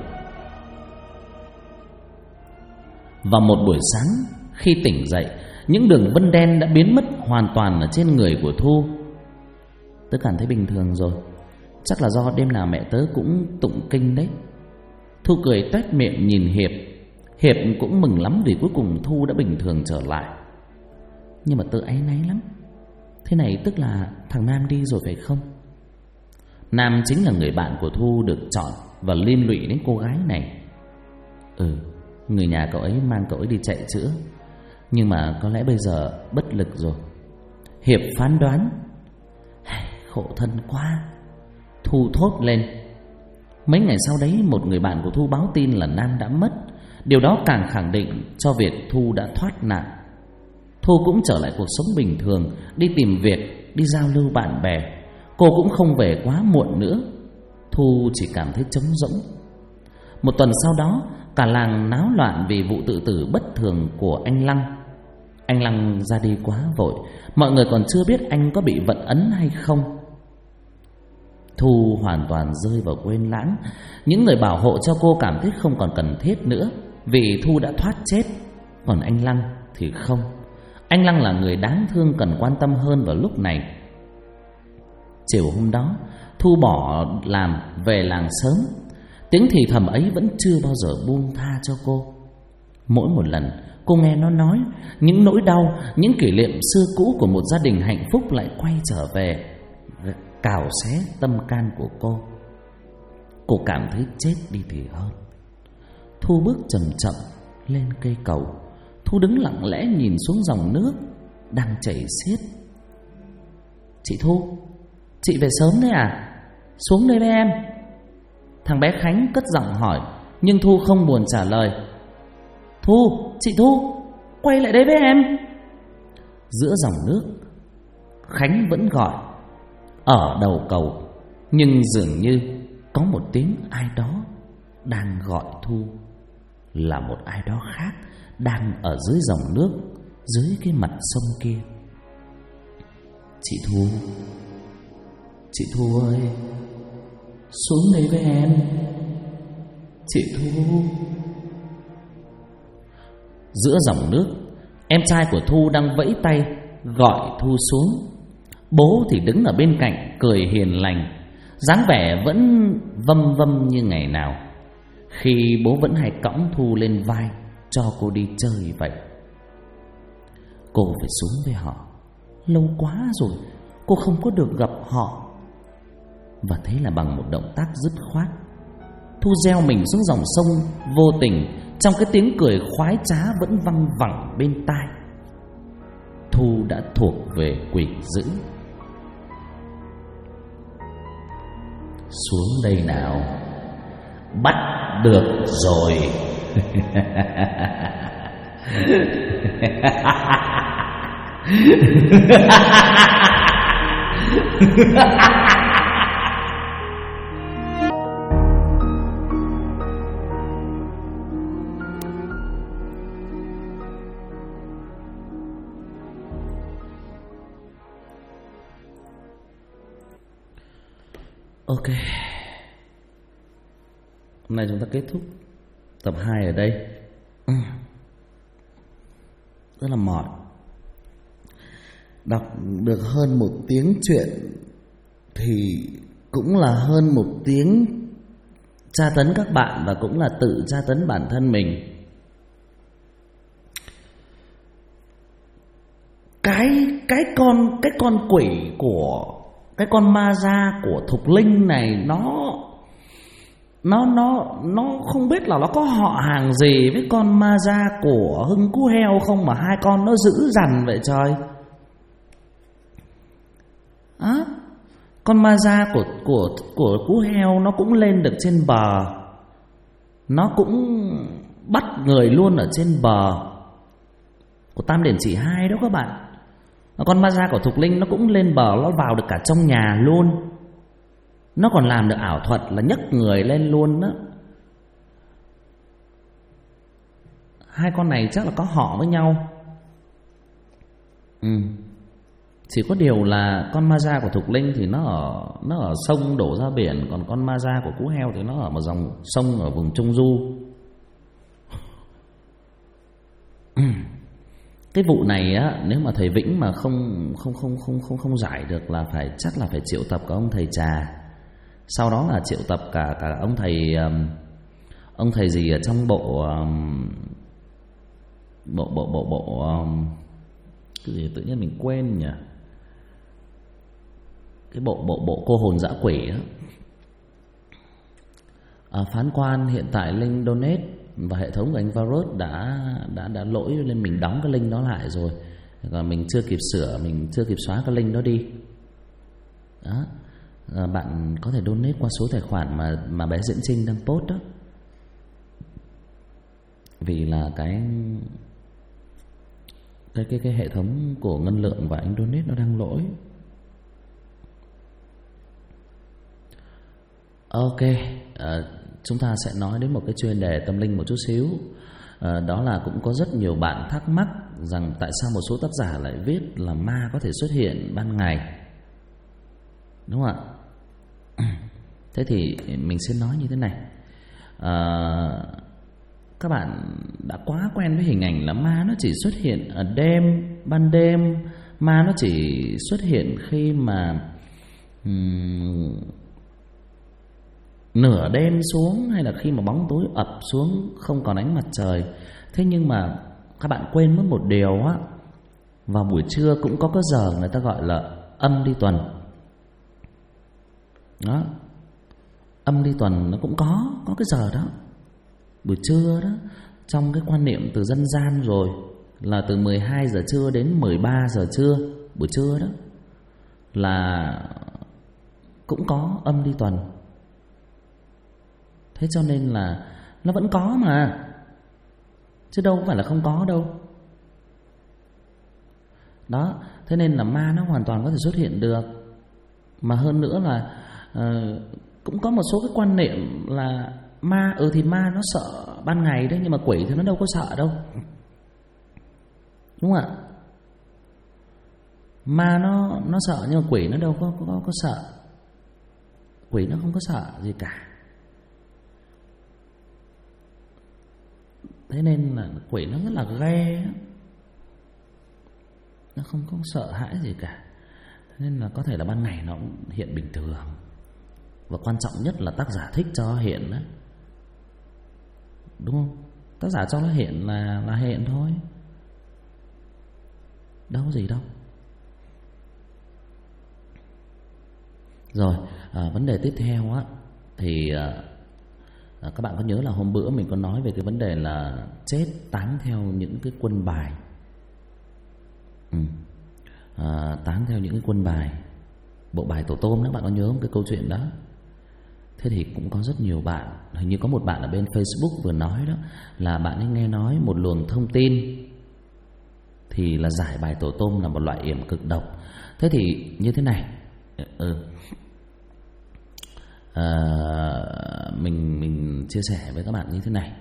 Vào một buổi sáng, khi tỉnh dậy, những đường vân đen đã biến mất hoàn toàn ở trên người của Thu. Tớ cảm thấy bình thường rồi, chắc là do đêm nào mẹ tớ cũng tụng kinh đấy. Thu cười toét miệng nhìn Hiệp. Hiệp cũng mừng lắm vì cuối cùng Thu đã bình thường trở lại. Nhưng mà tớ áy náy lắm. Thế này tức là thằng Nam đi rồi phải không? Nam chính là người bạn của Thu được chọn và liên lụy đến cô gái này. Người nhà cậu ấy mang cậu ấy đi chạy chữa, nhưng mà có lẽ bây giờ bất lực rồi. Hiệp phán đoán. Khổ thân quá, Thu thốt lên. Mấy ngày sau đấy, một người bạn của Thu báo tin là Nam đã mất. Điều đó càng khẳng định cho việc Thu đã thoát nạn. Thu cũng trở lại cuộc sống bình thường, đi tìm việc, đi giao lưu bạn bè. Cô cũng không về quá muộn nữa. Thu chỉ cảm thấy trống rỗng. Một tuần sau đó, cả làng náo loạn vì vụ tự tử bất thường của anh Lăng. Anh Lăng ra đi quá vội, mọi người còn chưa biết anh có bị vận ấn hay không. Thu hoàn toàn rơi vào quên lãng. Những người bảo hộ cho cô cảm thấy không còn cần thiết nữa, vì Thu đã thoát chết. Còn anh Lăng thì không. Anh Lăng là người đáng thương cần quan tâm hơn vào lúc này. Chiều hôm đó, Thu bỏ làm về làng sớm. Tiếng thì thầm ấy vẫn chưa bao giờ buông tha cho cô. Mỗi một lần cô nghe nó nói, những nỗi đau, những kỷ niệm xưa cũ của một gia đình hạnh phúc lại quay trở về, cào xé tâm can của cô. Cô cảm thấy chết đi thì hơn. Thu bước chậm chậm lên cây cầu. Thu đứng lặng lẽ nhìn xuống dòng nước đang chảy xiết. Chị Thu, chị về sớm đấy à? Xuống đây với em. Thằng bé Khánh cất giọng hỏi, nhưng Thu không buồn trả lời. Thu, chị Thu, quay lại đây với em. Giữa dòng nước, Khánh vẫn gọi. Ở đầu cầu, nhưng dường như có một tiếng ai đó đang gọi Thu. Là một ai đó khác đang ở dưới dòng nước, dưới cái mặt sông kia. Chị Thu, chị Thu ơi, xuống đây với em. Chị Thu. Giữa dòng nước, em trai của Thu đang vẫy tay gọi Thu xuống. Bố thì đứng ở bên cạnh cười hiền lành, dáng vẻ vẫn vâm vâm như ngày nào, khi bố vẫn hay cõng Thu lên vai cho cô đi chơi vậy. Cô phải xuống với họ. Lâu quá rồi cô không có được gặp họ. Và thế là bằng một động tác dứt khoát, Thu gieo mình xuống dòng sông vô tình, trong cái tiếng cười khoái trá vẫn văng vẳng bên tai. Thu đã thuộc về quỷ dữ. Xuống đây nào, bắt được rồi. Ok, hôm nay chúng ta kết thúc tập 2 ở đây. Rất là mỏi. Đọc được hơn 1 tiếng chuyện thì cũng là hơn 1 tiếng tra tấn các bạn, và cũng là tự tra tấn bản thân mình. Cái con quỷ của cái con ma da của Thục Linh này, nó không biết là nó có họ hàng gì với con ma da của Hưng Cú Heo không mà hai con nó dữ dằn vậy trời. Con ma da của Cú Heo nó cũng lên được trên bờ, nó cũng bắt người luôn ở trên bờ của Tam Điển Chỉ 2 đó các bạn. Con ma da của Thục Linh nó cũng lên bờ, nó vào được cả trong nhà luôn. Nó còn làm được ảo thuật là nhấc người lên luôn đó. Hai con này chắc là có họ với nhau. Chỉ có điều là con ma da của Thục Linh thì nó ở sông đổ ra biển, còn con ma da của Cú Heo thì nó ở một dòng sông ở vùng Trung Du. Cái vụ này á, nếu mà thầy Vĩnh mà không giải được là chắc là phải triệu tập cả ông thầy Trà. Sau đó là triệu tập cả ông thầy gì ở trong bộ cái gì tự nhiên mình quên nhỉ. Cái bộ cô hồn dã quỷ á. Phán quan hiện tại link donate và hệ thống của anh Varus đã lỗi nên mình đóng cái link đó lại rồi. Còn mình chưa kịp sửa, mình chưa kịp xóa cái link đó đi. Đó. Bạn có thể donate qua số tài khoản mà bé Diễn Trinh đang post đó. Vì là cái hệ thống của Ngân Lượng và anh donate nó đang lỗi. Ok, chúng ta sẽ nói đến một cái chuyên đề tâm linh một chút xíu. Đó là cũng có rất nhiều bạn thắc mắc rằng tại sao một số tác giả lại viết là ma có thể xuất hiện ban ngày, đúng không ạ? Thế thì mình sẽ nói như thế này. Các bạn đã quá quen với hình ảnh là ma nó chỉ xuất hiện ở ban đêm. Ma nó chỉ xuất hiện khi mà nửa đêm xuống, hay là khi mà bóng tối ập xuống không còn ánh mặt trời. Thế nhưng mà các bạn quên mất một điều á, vào buổi trưa cũng có cái giờ người ta gọi là âm đi tuần. Đó, âm ly tuần nó cũng có cái giờ đó, buổi trưa đó. Trong cái quan niệm từ dân gian rồi là từ 12 giờ trưa đến 13 giờ trưa, buổi trưa đó là cũng có âm ly tuần. Thế cho nên là nó vẫn có mà, chứ đâu phải là không có đâu. Đó, thế nên là ma nó hoàn toàn có thể xuất hiện được. Mà hơn nữa là cũng có một số cái quan niệm là ma, thì ma nó sợ ban ngày đấy, nhưng mà quỷ thì nó đâu có sợ đâu, đúng không ạ? Ma nó sợ nhưng mà quỷ nó đâu có sợ. Quỷ nó không có sợ gì cả. Thế nên là quỷ nó rất là ghê, nó không có sợ hãi gì cả. Thế nên là có thể là ban ngày nó cũng hiện bình thường. Và quan trọng nhất là tác giả thích cho hiện đó, đúng không? Tác giả cho nó hiện là hiện thôi, đâu có gì đâu. Rồi, vấn đề tiếp theo á thì các bạn có nhớ là hôm bữa mình có nói về cái vấn đề là chết táng theo những cái quân bài. Táng theo những cái quân bài, bộ bài tổ tôm đó, bạn có nhớ không cái câu chuyện đó? Thế thì cũng có rất nhiều bạn, hình như có một bạn ở bên Facebook vừa nói đó, là bạn ấy nghe nói một luồng thông tin thì là giải bài tổ tôm là một loại yểm cực độc. Thế thì như thế này, mình chia sẻ với các bạn như thế này.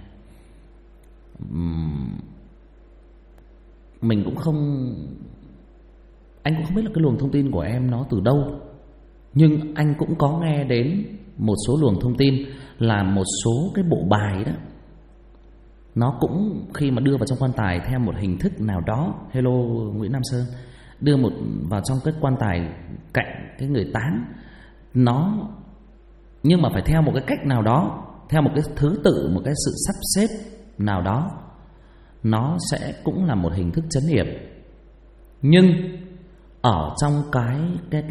Mình cũng không, anh cũng không biết là cái luồng thông tin của em nó từ đâu, nhưng anh cũng có nghe đến một số luồng thông tin là một số cái bộ bài đó nó cũng khi mà đưa vào trong quan tài theo một hình thức nào đó. Hello Nguyễn Nam Sơn. Đưa một vào trong cái quan tài cạnh cái người táng, nó nhưng mà phải theo một cái cách nào đó, theo một cái thứ tự, một cái sự sắp xếp nào đó, nó sẽ cũng là một hình thức trấn yểm. Nhưng ở trong cái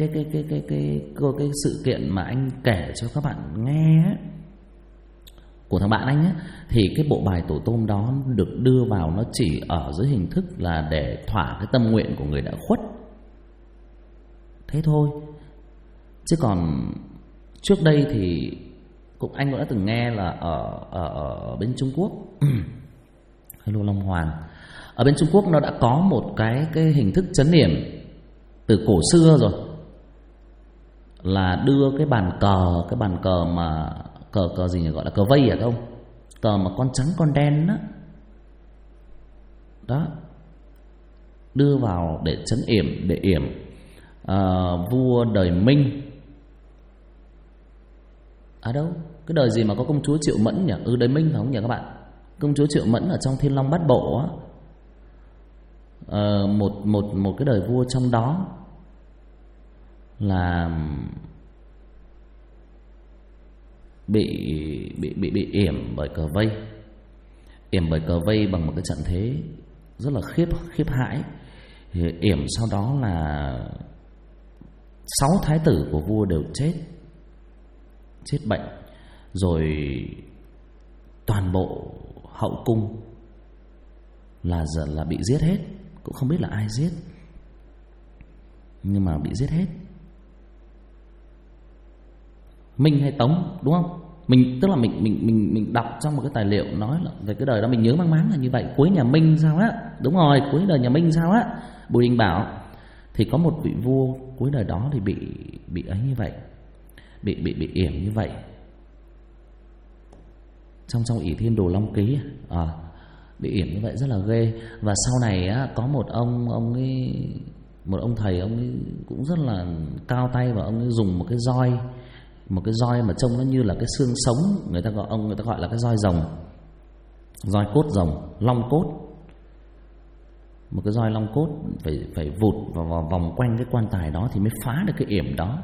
sự kiện mà anh kể cho các bạn nghe ấy, của thằng bạn anh ấy, thì cái bộ bài tổ tôm đó được đưa vào nó chỉ ở dưới hình thức là để thỏa cái tâm nguyện của người đã khuất, thế thôi. Chứ còn trước đây thì anh cũng đã từng nghe là ở bên Trung Quốc hello Long Hoàng, ở bên Trung Quốc nó đã có một cái hình thức trấn yểm từ cổ xưa rồi, là đưa cái bàn cờ mà cờ gì nhỉ, gọi là cờ vây à không? Cờ mà con trắng con đen đó. Đó. Đưa vào để trấn yểm, để yểm vua đời Minh. À đâu, cái đời gì mà có công chúa Triệu Mẫn nhỉ? Đời Minh phải không nhỉ các bạn? Công chúa Triệu Mẫn ở trong Thiên Long Bát Bộ á. Một cái đời vua trong đó là bị yểm bởi cờ vây, yểm bởi cờ vây bằng một cái trận thế rất là khiếp hãi. Yểm sau đó là 6 thái tử của vua đều chết bệnh, rồi toàn bộ hậu cung là bị giết hết, cũng không biết là ai giết, nhưng mà bị giết hết. Minh hay Tống đúng không? Tức là mình đọc trong một cái tài liệu nói là về cái đời đó, mình nhớ mang máng là như vậy, cuối nhà Minh sao á, đúng rồi, cuối đời nhà Minh sao á, Bùi Đình Bảo thì có một vị vua cuối đời đó thì bị ấy như vậy, bị yểm như vậy trong Ỷ Thiên Đồ Long Ký bị yểm như vậy rất là ghê. Và sau này á, có một ông thầy, ông ấy cũng rất là cao tay, và ông ấy dùng một cái roi mà trông nó như là cái xương sống, người ta gọi là cái roi rồng, roi cốt rồng, long cốt, một cái roi long cốt phải vụt vào vòng quanh cái quan tài đó thì mới phá được cái yểm đó.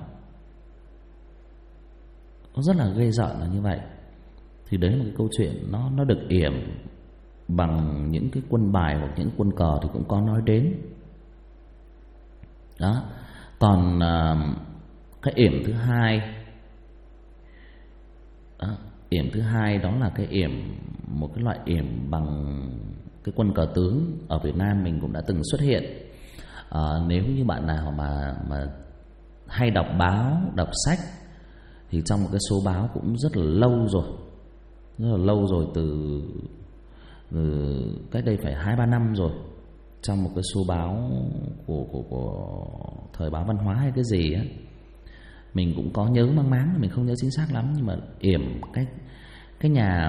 Nó rất là ghê rợn là như vậy. Thì đấy là một cái câu chuyện nó được yểm bằng những cái quân bài hoặc những quân cờ thì cũng có nói đến. Đó. Còn cái yểm thứ hai Yểm thứ hai đó là cái yểm, một cái loại yểm bằng cái quân cờ tướng ở Việt Nam mình cũng đã từng xuất hiện. Nếu như bạn nào mà hay đọc báo, đọc sách thì trong một cái số báo cũng rất là lâu rồi, từ cách đây phải 2-3 năm rồi, trong một cái số báo của thời báo Văn hóa hay cái gì á, mình cũng có nhớ mang máng, mình không nhớ chính xác lắm, nhưng mà yểm cái nhà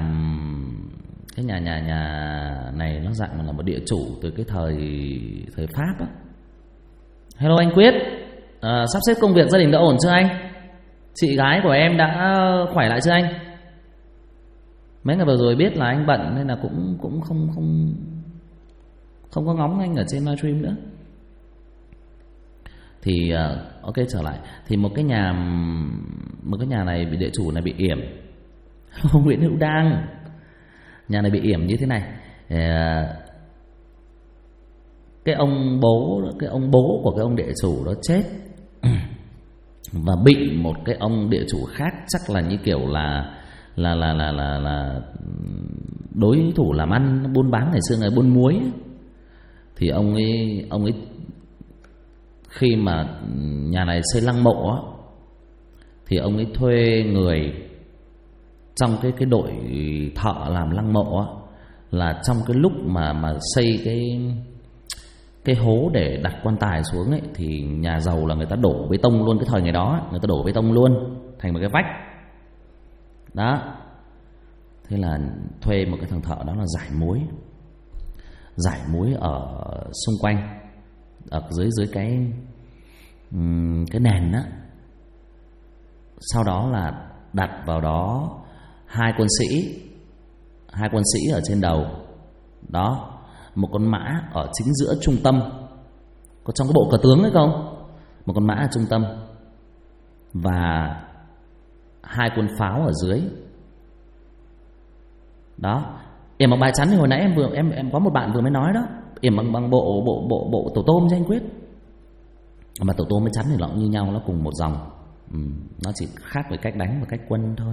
này nó dạng là một địa chủ từ cái thời Pháp á. Hello anh Quyết, sắp xếp công việc gia đình đã ổn chưa anh? Chị gái của em đã khỏe lại chưa anh? Mấy ngày vừa rồi biết là anh bận nên là cũng không có ngóng anh ở trên livestream nữa. Thì ok, trở lại thì một cái nhà này bị địa chủ này bị yểm. Nguyễn Hữu Đang, nhà này bị yểm như thế này. Cái ông bố của cái ông địa chủ đó chết và bị một cái ông địa chủ khác, chắc là như kiểu là đối thủ làm ăn buôn bán ngày xưa, ngày buôn muối ấy. Thì ông ấy khi mà nhà này xây lăng mộ á, thì ông ấy thuê người trong cái đội thợ làm lăng mộ á, là trong cái lúc mà xây cái hố để đặt quan tài xuống ấy, thì nhà giàu là người ta đổ bê tông luôn. Cái thời ngày đó người ta đổ bê tông luôn thành một cái vách đó. Thế là thuê một cái thằng thợ đó là giải muối ở xung quanh, ở dưới cái nền á. Sau đó là đặt vào đó hai quân sĩ ở trên đầu đó, một con mã ở chính giữa trung tâm, có trong cái bộ cờ tướng ấy không, một con mã ở trung tâm và hai quân pháo ở dưới đó. Yểm bằng bài chắn thì hồi nãy em có một bạn vừa mới nói đó, yểm bằng bộ tổ tôm cho anh Quyết. Mà tổ tôm với chắn thì nó cũng như nhau, nó cùng một dòng, nó chỉ khác về cách đánh và cách quân thôi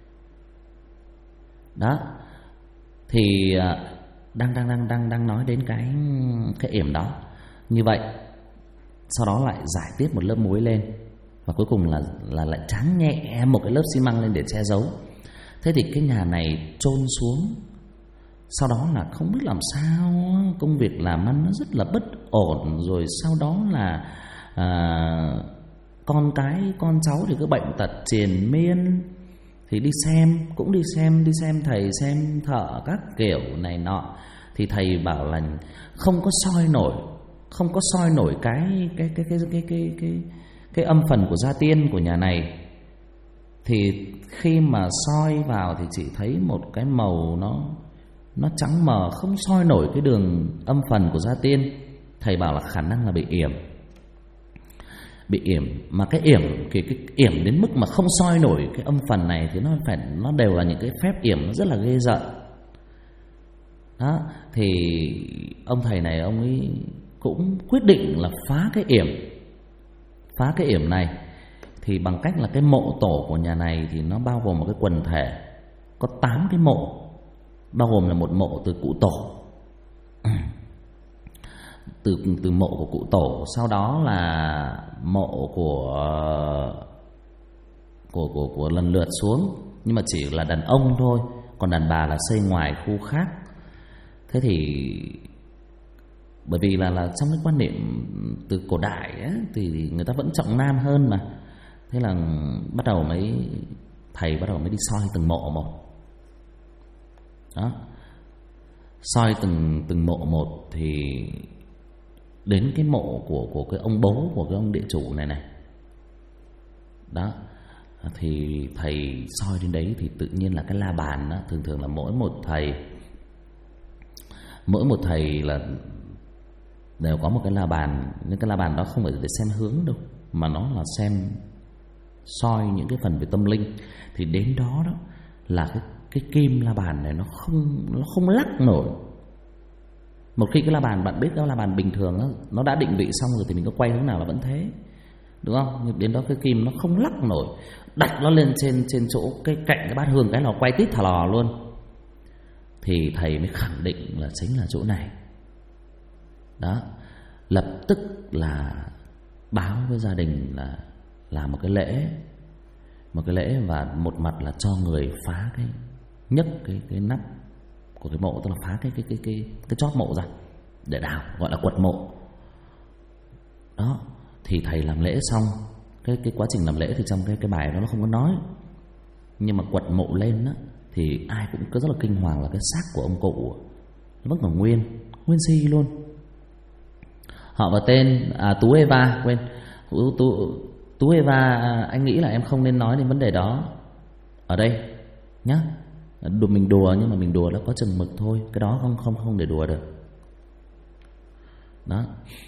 đó. Thì đang nói đến cái yểm đó như vậy. Sau đó lại giải tiếp một lớp muối lên, và cuối cùng là lại tráng nhẹ một cái lớp xi măng lên để che giấu. Thế thì cái nhà này chôn xuống. Sau đó là không biết làm sao, công việc làm ăn nó rất là bất ổn. Rồi sau đó là con cháu thì cứ bệnh tật triền miên. Thì đi xem thầy, xem thợ các kiểu này nọ. Thì thầy bảo là không có soi nổi cái âm phần của gia tiên của nhà này. Thì khi mà soi vào thì chỉ thấy một cái màu nó trắng mờ, không soi nổi cái đường âm phần của gia tiên. Thầy bảo là khả năng là bị yểm. Mà cái yểm đến mức mà không soi nổi cái âm phần này thì nó đều là những cái phép yểm nó rất là ghê rợn đó. Thì ông thầy này ông ấy cũng quyết định là phá cái yểm này. Thì bằng cách là cái mộ tổ của nhà này thì nó bao gồm một cái quần thể, có 8 cái mộ, bao gồm là một mộ từ cụ tổ, từ mộ của cụ tổ. Sau đó là mộ của lần lượt xuống, nhưng mà chỉ là đàn ông thôi, còn đàn bà là xây ngoài khu khác. Thế thì bởi vì là trong cái quan niệm từ cổ đại ấy, thì người ta vẫn trọng nam hơn mà. Thế là thầy bắt đầu mới đi soi từng mộ một đó. Soi từng mộ một thì đến cái mộ của cái ông bố của cái ông địa chủ này đó. Thì thầy soi đến đấy thì tự nhiên là cái la bàn đó, thường là mỗi một thầy là đều có một cái la bàn. Nhưng cái la bàn đó không phải để xem hướng đâu, mà nó là xem soi những cái phần về tâm linh. Thì đến đó là cái kim la bàn này nó không lắc nổi. Một khi cái la bàn, bạn biết đó, la bàn bình thường đó, nó đã định vị xong rồi thì mình có quay hướng nào là vẫn thế. đúng không? Đến đó cái kim nó không lắc nổi, đặt nó lên trên chỗ cái cạnh cái bát hương, cái lò quay tít thà lò luôn. Thì thầy mới khẳng định là chính là chỗ này. Đó, lập tức là báo với gia đình là làm một cái lễ, và một mặt là cho người phá cái nhấc cái nắp của cái mộ, tức là phá cái chóp mộ ra để đào, gọi là quật mộ. Đó, thì thầy làm lễ xong, cái quá trình làm lễ thì trong cái bài đó nó không có nói, nhưng mà quật mộ lên á thì ai cũng có rất là kinh hoàng là cái xác của ông cụ nó vẫn còn nguyên si luôn. Họ và tên Tú Eva, quên, Tú Eva, anh nghĩ là em không nên nói đến vấn đề đó ở đây nhá. Mình đùa, nhưng mà mình đùa nó có chừng mực thôi, cái đó không để đùa được. Đó.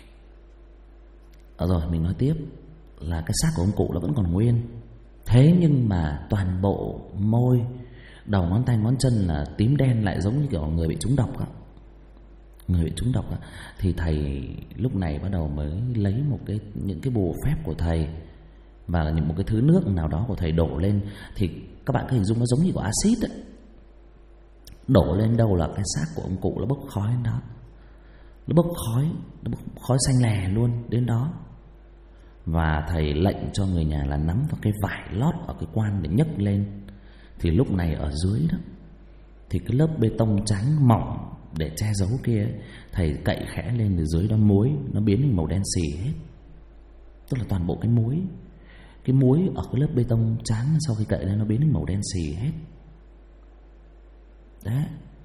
Rồi mình nói tiếp là cái xác của ông cụ nó vẫn còn nguyên. Thế nhưng mà toàn bộ môi, đầu ngón tay ngón chân là tím đen, lại giống như kiểu người bị trúng độc á. Người bị trúng độc á. Thì thầy lúc này bắt đầu mới lấy những cái bùa phép của thầy và một cái thứ nước nào đó của thầy đổ lên. Thì các bạn có hình dung nó giống như có axit ấy. Đổ lên đâu là cái xác của ông cụ nó bốc khói đến đó. Nó bốc khói xanh lè luôn đến đó. Và thầy lệnh cho người nhà là nắm vào cái vải lót ở cái quan để nhấc lên. Thì lúc này ở dưới đó thì cái lớp bê tông trắng mỏng để che giấu kia ấy, thầy cậy khẽ lên, từ dưới đó muối nó biến thành màu đen xì hết. Tức là toàn bộ cái muối ở cái lớp bê tông trắng sau khi cậy lên nó biến thành màu đen xì hết. Đấy.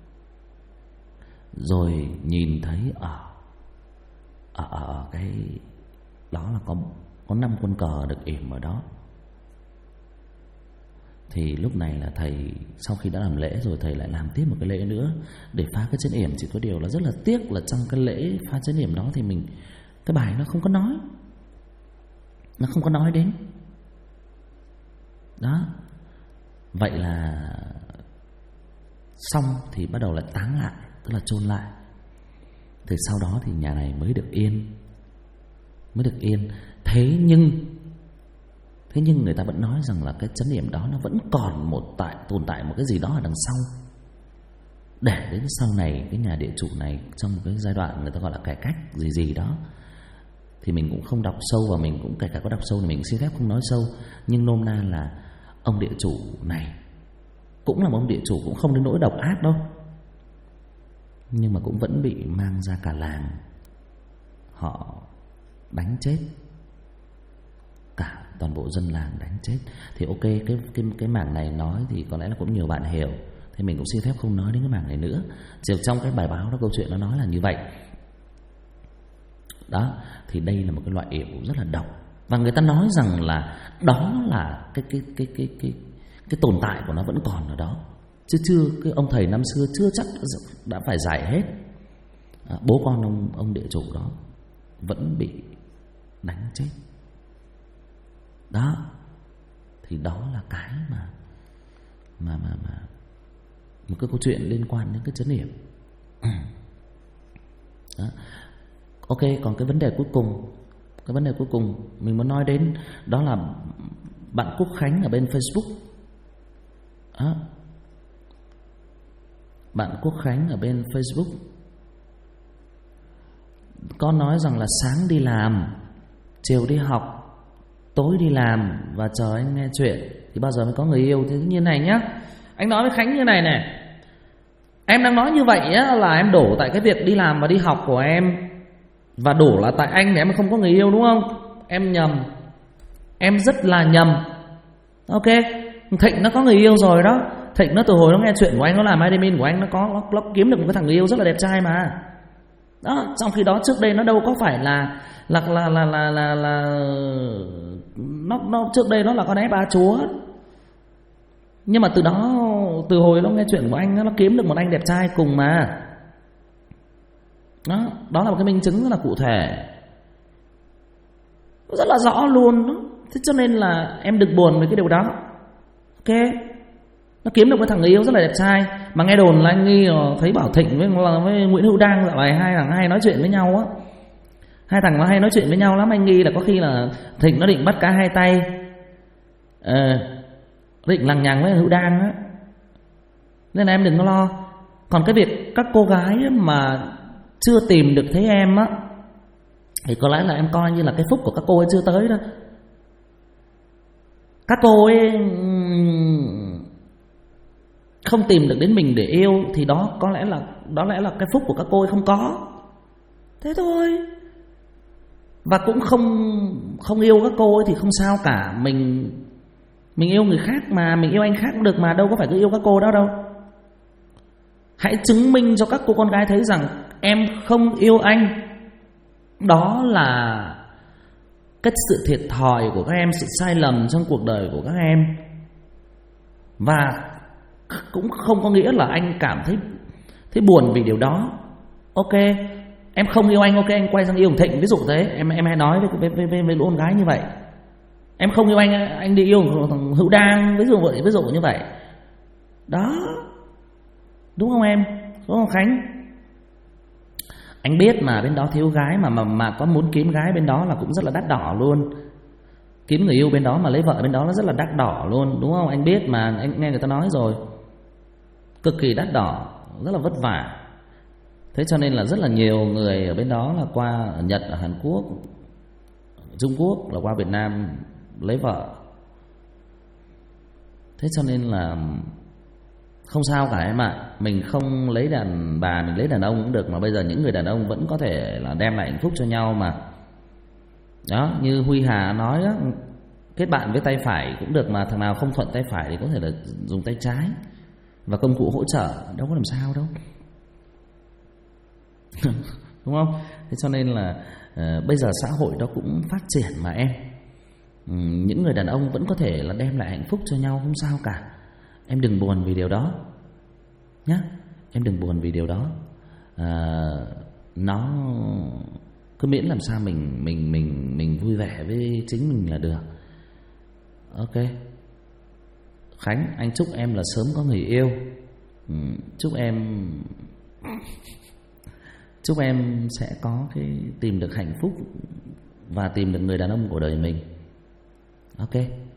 Rồi nhìn thấy ở cái đó là có 5 quân cờ được yểm ở đó. Thì lúc này là thầy sau khi đã làm lễ rồi, thầy lại làm tiếp một cái lễ nữa để phá cái chấn yểm. Chỉ có điều là rất là tiếc là trong cái lễ phá chấn yểm đó thì cái bài nó không có nói, nó không có nói đến. Đó. Vậy là xong thì bắt đầu lại táng lại, tức là chôn lại. Thì sau đó thì nhà này mới được yên. Thế nhưng người ta vẫn nói rằng là cái chấn yểm đó nó vẫn còn tồn tại một cái gì đó ở đằng sau, để đến sau này cái nhà địa chủ này trong một cái giai đoạn người ta gọi là cải cách gì đó. Thì mình cũng không đọc sâu vào, mình cũng kể cả có đọc sâu thì mình xin phép không nói sâu. Nhưng nôm na là ông địa chủ này cũng là một ông địa chủ, cũng không đến nỗi độc ác đâu, nhưng mà cũng vẫn bị mang ra cả làng họ đánh chết, cả toàn bộ dân làng đánh chết. Thì ok, cái mảng này nói thì có lẽ là cũng nhiều bạn hiểu, thì mình cũng xin phép không nói đến cái mảng này nữa. Chỉ trong cái bài báo đó câu chuyện nó nói là như vậy. Đó, thì đây là một cái loại yểm rất là độc, và người ta nói rằng là đó là cái tồn tại của nó vẫn còn ở đó, chứ chưa cái ông thầy năm xưa chưa chắc đã phải giải hết. Bố con ông địa chủ đó vẫn bị đánh chết. Đó, thì đó là cái mà một cái câu chuyện liên quan đến cái chấn yểm. Đó. Ok, còn cái vấn đề cuối cùng mình muốn nói đến đó là bạn Quốc Khánh ở bên Facebook. Đó. Bạn Quốc Khánh ở bên Facebook có nói rằng là sáng đi làm, chiều đi học, tối đi làm và chờ anh nghe chuyện thì bao giờ mới có người yêu. Thế như này nhá, anh nói với Khánh như này này, em đang nói như vậy á là em đổ tại cái việc đi làm và đi học của em, và đổ là tại anh để em không có người yêu, đúng không? Em nhầm, em rất là nhầm. Ok, Thịnh nó có người yêu rồi đó. Thịnh nó từ hồi nó nghe chuyện của anh, nó làm admin của anh, nó kiếm được một cái thằng người yêu rất là đẹp trai mà. Đó, trong khi đó trước đây nó đâu có phải là nó trước đây nó là con ép ba chúa. Nhưng mà từ hồi nó nghe chuyện của anh, nó kiếm được một anh đẹp trai cùng mà. Đó là một cái minh chứng rất là cụ thể, rất là rõ luôn đó. Thế cho nên là em đừng buồn với cái điều đó. Ok, nó kiếm được một thằng người yêu rất là đẹp trai. Mà nghe đồn là anh Nghi thấy Bảo Thịnh với Nguyễn Hữu Đang dạo này hai thằng hay nói chuyện với nhau á. Hai thằng nó hay nói chuyện với nhau lắm. Anh nghi là có khi là Thịnh nó định bắt cá hai tay, định lằng nhằng với Hữu Đang á, nên là em đừng có lo. Còn cái việc các cô gái mà chưa tìm được thấy em á, thì có lẽ là em coi như là cái phúc của các cô ấy chưa tới đâu. Các cô ấy không tìm được đến mình để yêu thì đó lẽ là cái phúc của các cô ấy không có. Thế thôi. Và cũng không yêu các cô ấy thì không sao cả. Mình yêu người khác mà, mình yêu anh khác cũng được mà, đâu có phải cứ yêu các cô đó đâu. Hãy chứng minh cho các cô con gái thấy rằng em không yêu anh. Đó là cái sự thiệt thòi của các em, sự sai lầm trong cuộc đời của các em. Và cũng không có nghĩa là anh cảm thấy buồn vì điều đó. Ok, em không yêu anh, ok, anh quay sang yêu Thịnh, ví dụ thế. Em hay nói với con gái như vậy. Em không yêu anh đi yêu thằng Hữu Đang, ví dụ như vậy. Đó, đúng không em? Đúng không Khánh? Anh biết mà bên đó thiếu gái mà có muốn kiếm gái bên đó là cũng rất là đắt đỏ luôn. Kiếm người yêu bên đó mà lấy vợ bên đó nó rất là đắt đỏ luôn, đúng không? Anh biết mà, anh nghe người ta nói rồi. Cực kỳ đắt đỏ, rất là vất vả. Thế cho nên là rất là nhiều người ở bên đó là qua ở Nhật, ở Hàn Quốc, Trung Quốc là qua Việt Nam lấy vợ. Thế cho nên là không sao cả em ạ. Mình không lấy đàn bà, mình lấy đàn ông cũng được. Mà bây giờ những người đàn ông vẫn có thể là đem lại hạnh phúc cho nhau mà. Đó, như Huy Hà nói đó, kết bạn với tay phải cũng được mà. Thằng nào không thuận tay phải thì có thể là dùng tay trái. Và công cụ hỗ trợ đâu có làm sao đâu. Đúng không? Thế cho nên là bây giờ xã hội đó cũng phát triển mà em. Những người đàn ông vẫn có thể là đem lại hạnh phúc cho nhau, không sao cả. Em đừng buồn vì điều đó nhá. Em đừng buồn vì điều đó. Nó cứ miễn làm sao mình vui vẻ với chính mình là được. Ok Khánh, anh chúc em là sớm có người yêu. Chúc em sẽ có cái tìm được hạnh phúc và tìm được người đàn ông của đời mình. Ok.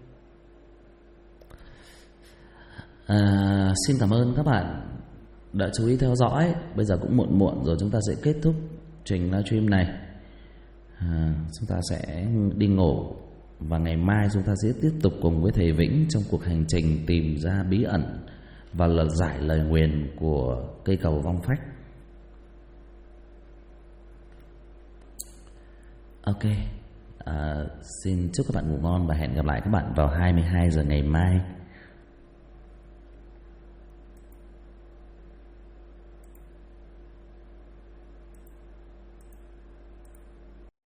Xin cảm ơn các bạn đã chú ý theo dõi. Bây giờ cũng muộn rồi, chúng ta sẽ kết thúc trình livestream này. Chúng ta sẽ đi ngủ. Và ngày mai chúng ta sẽ tiếp tục cùng với thầy Vĩnh trong cuộc hành trình tìm ra bí ẩn và giải lời nguyền của cây cầu vong phách. Ok. Xin chúc các bạn ngủ ngon và hẹn gặp lại các bạn vào 22 giờ ngày mai.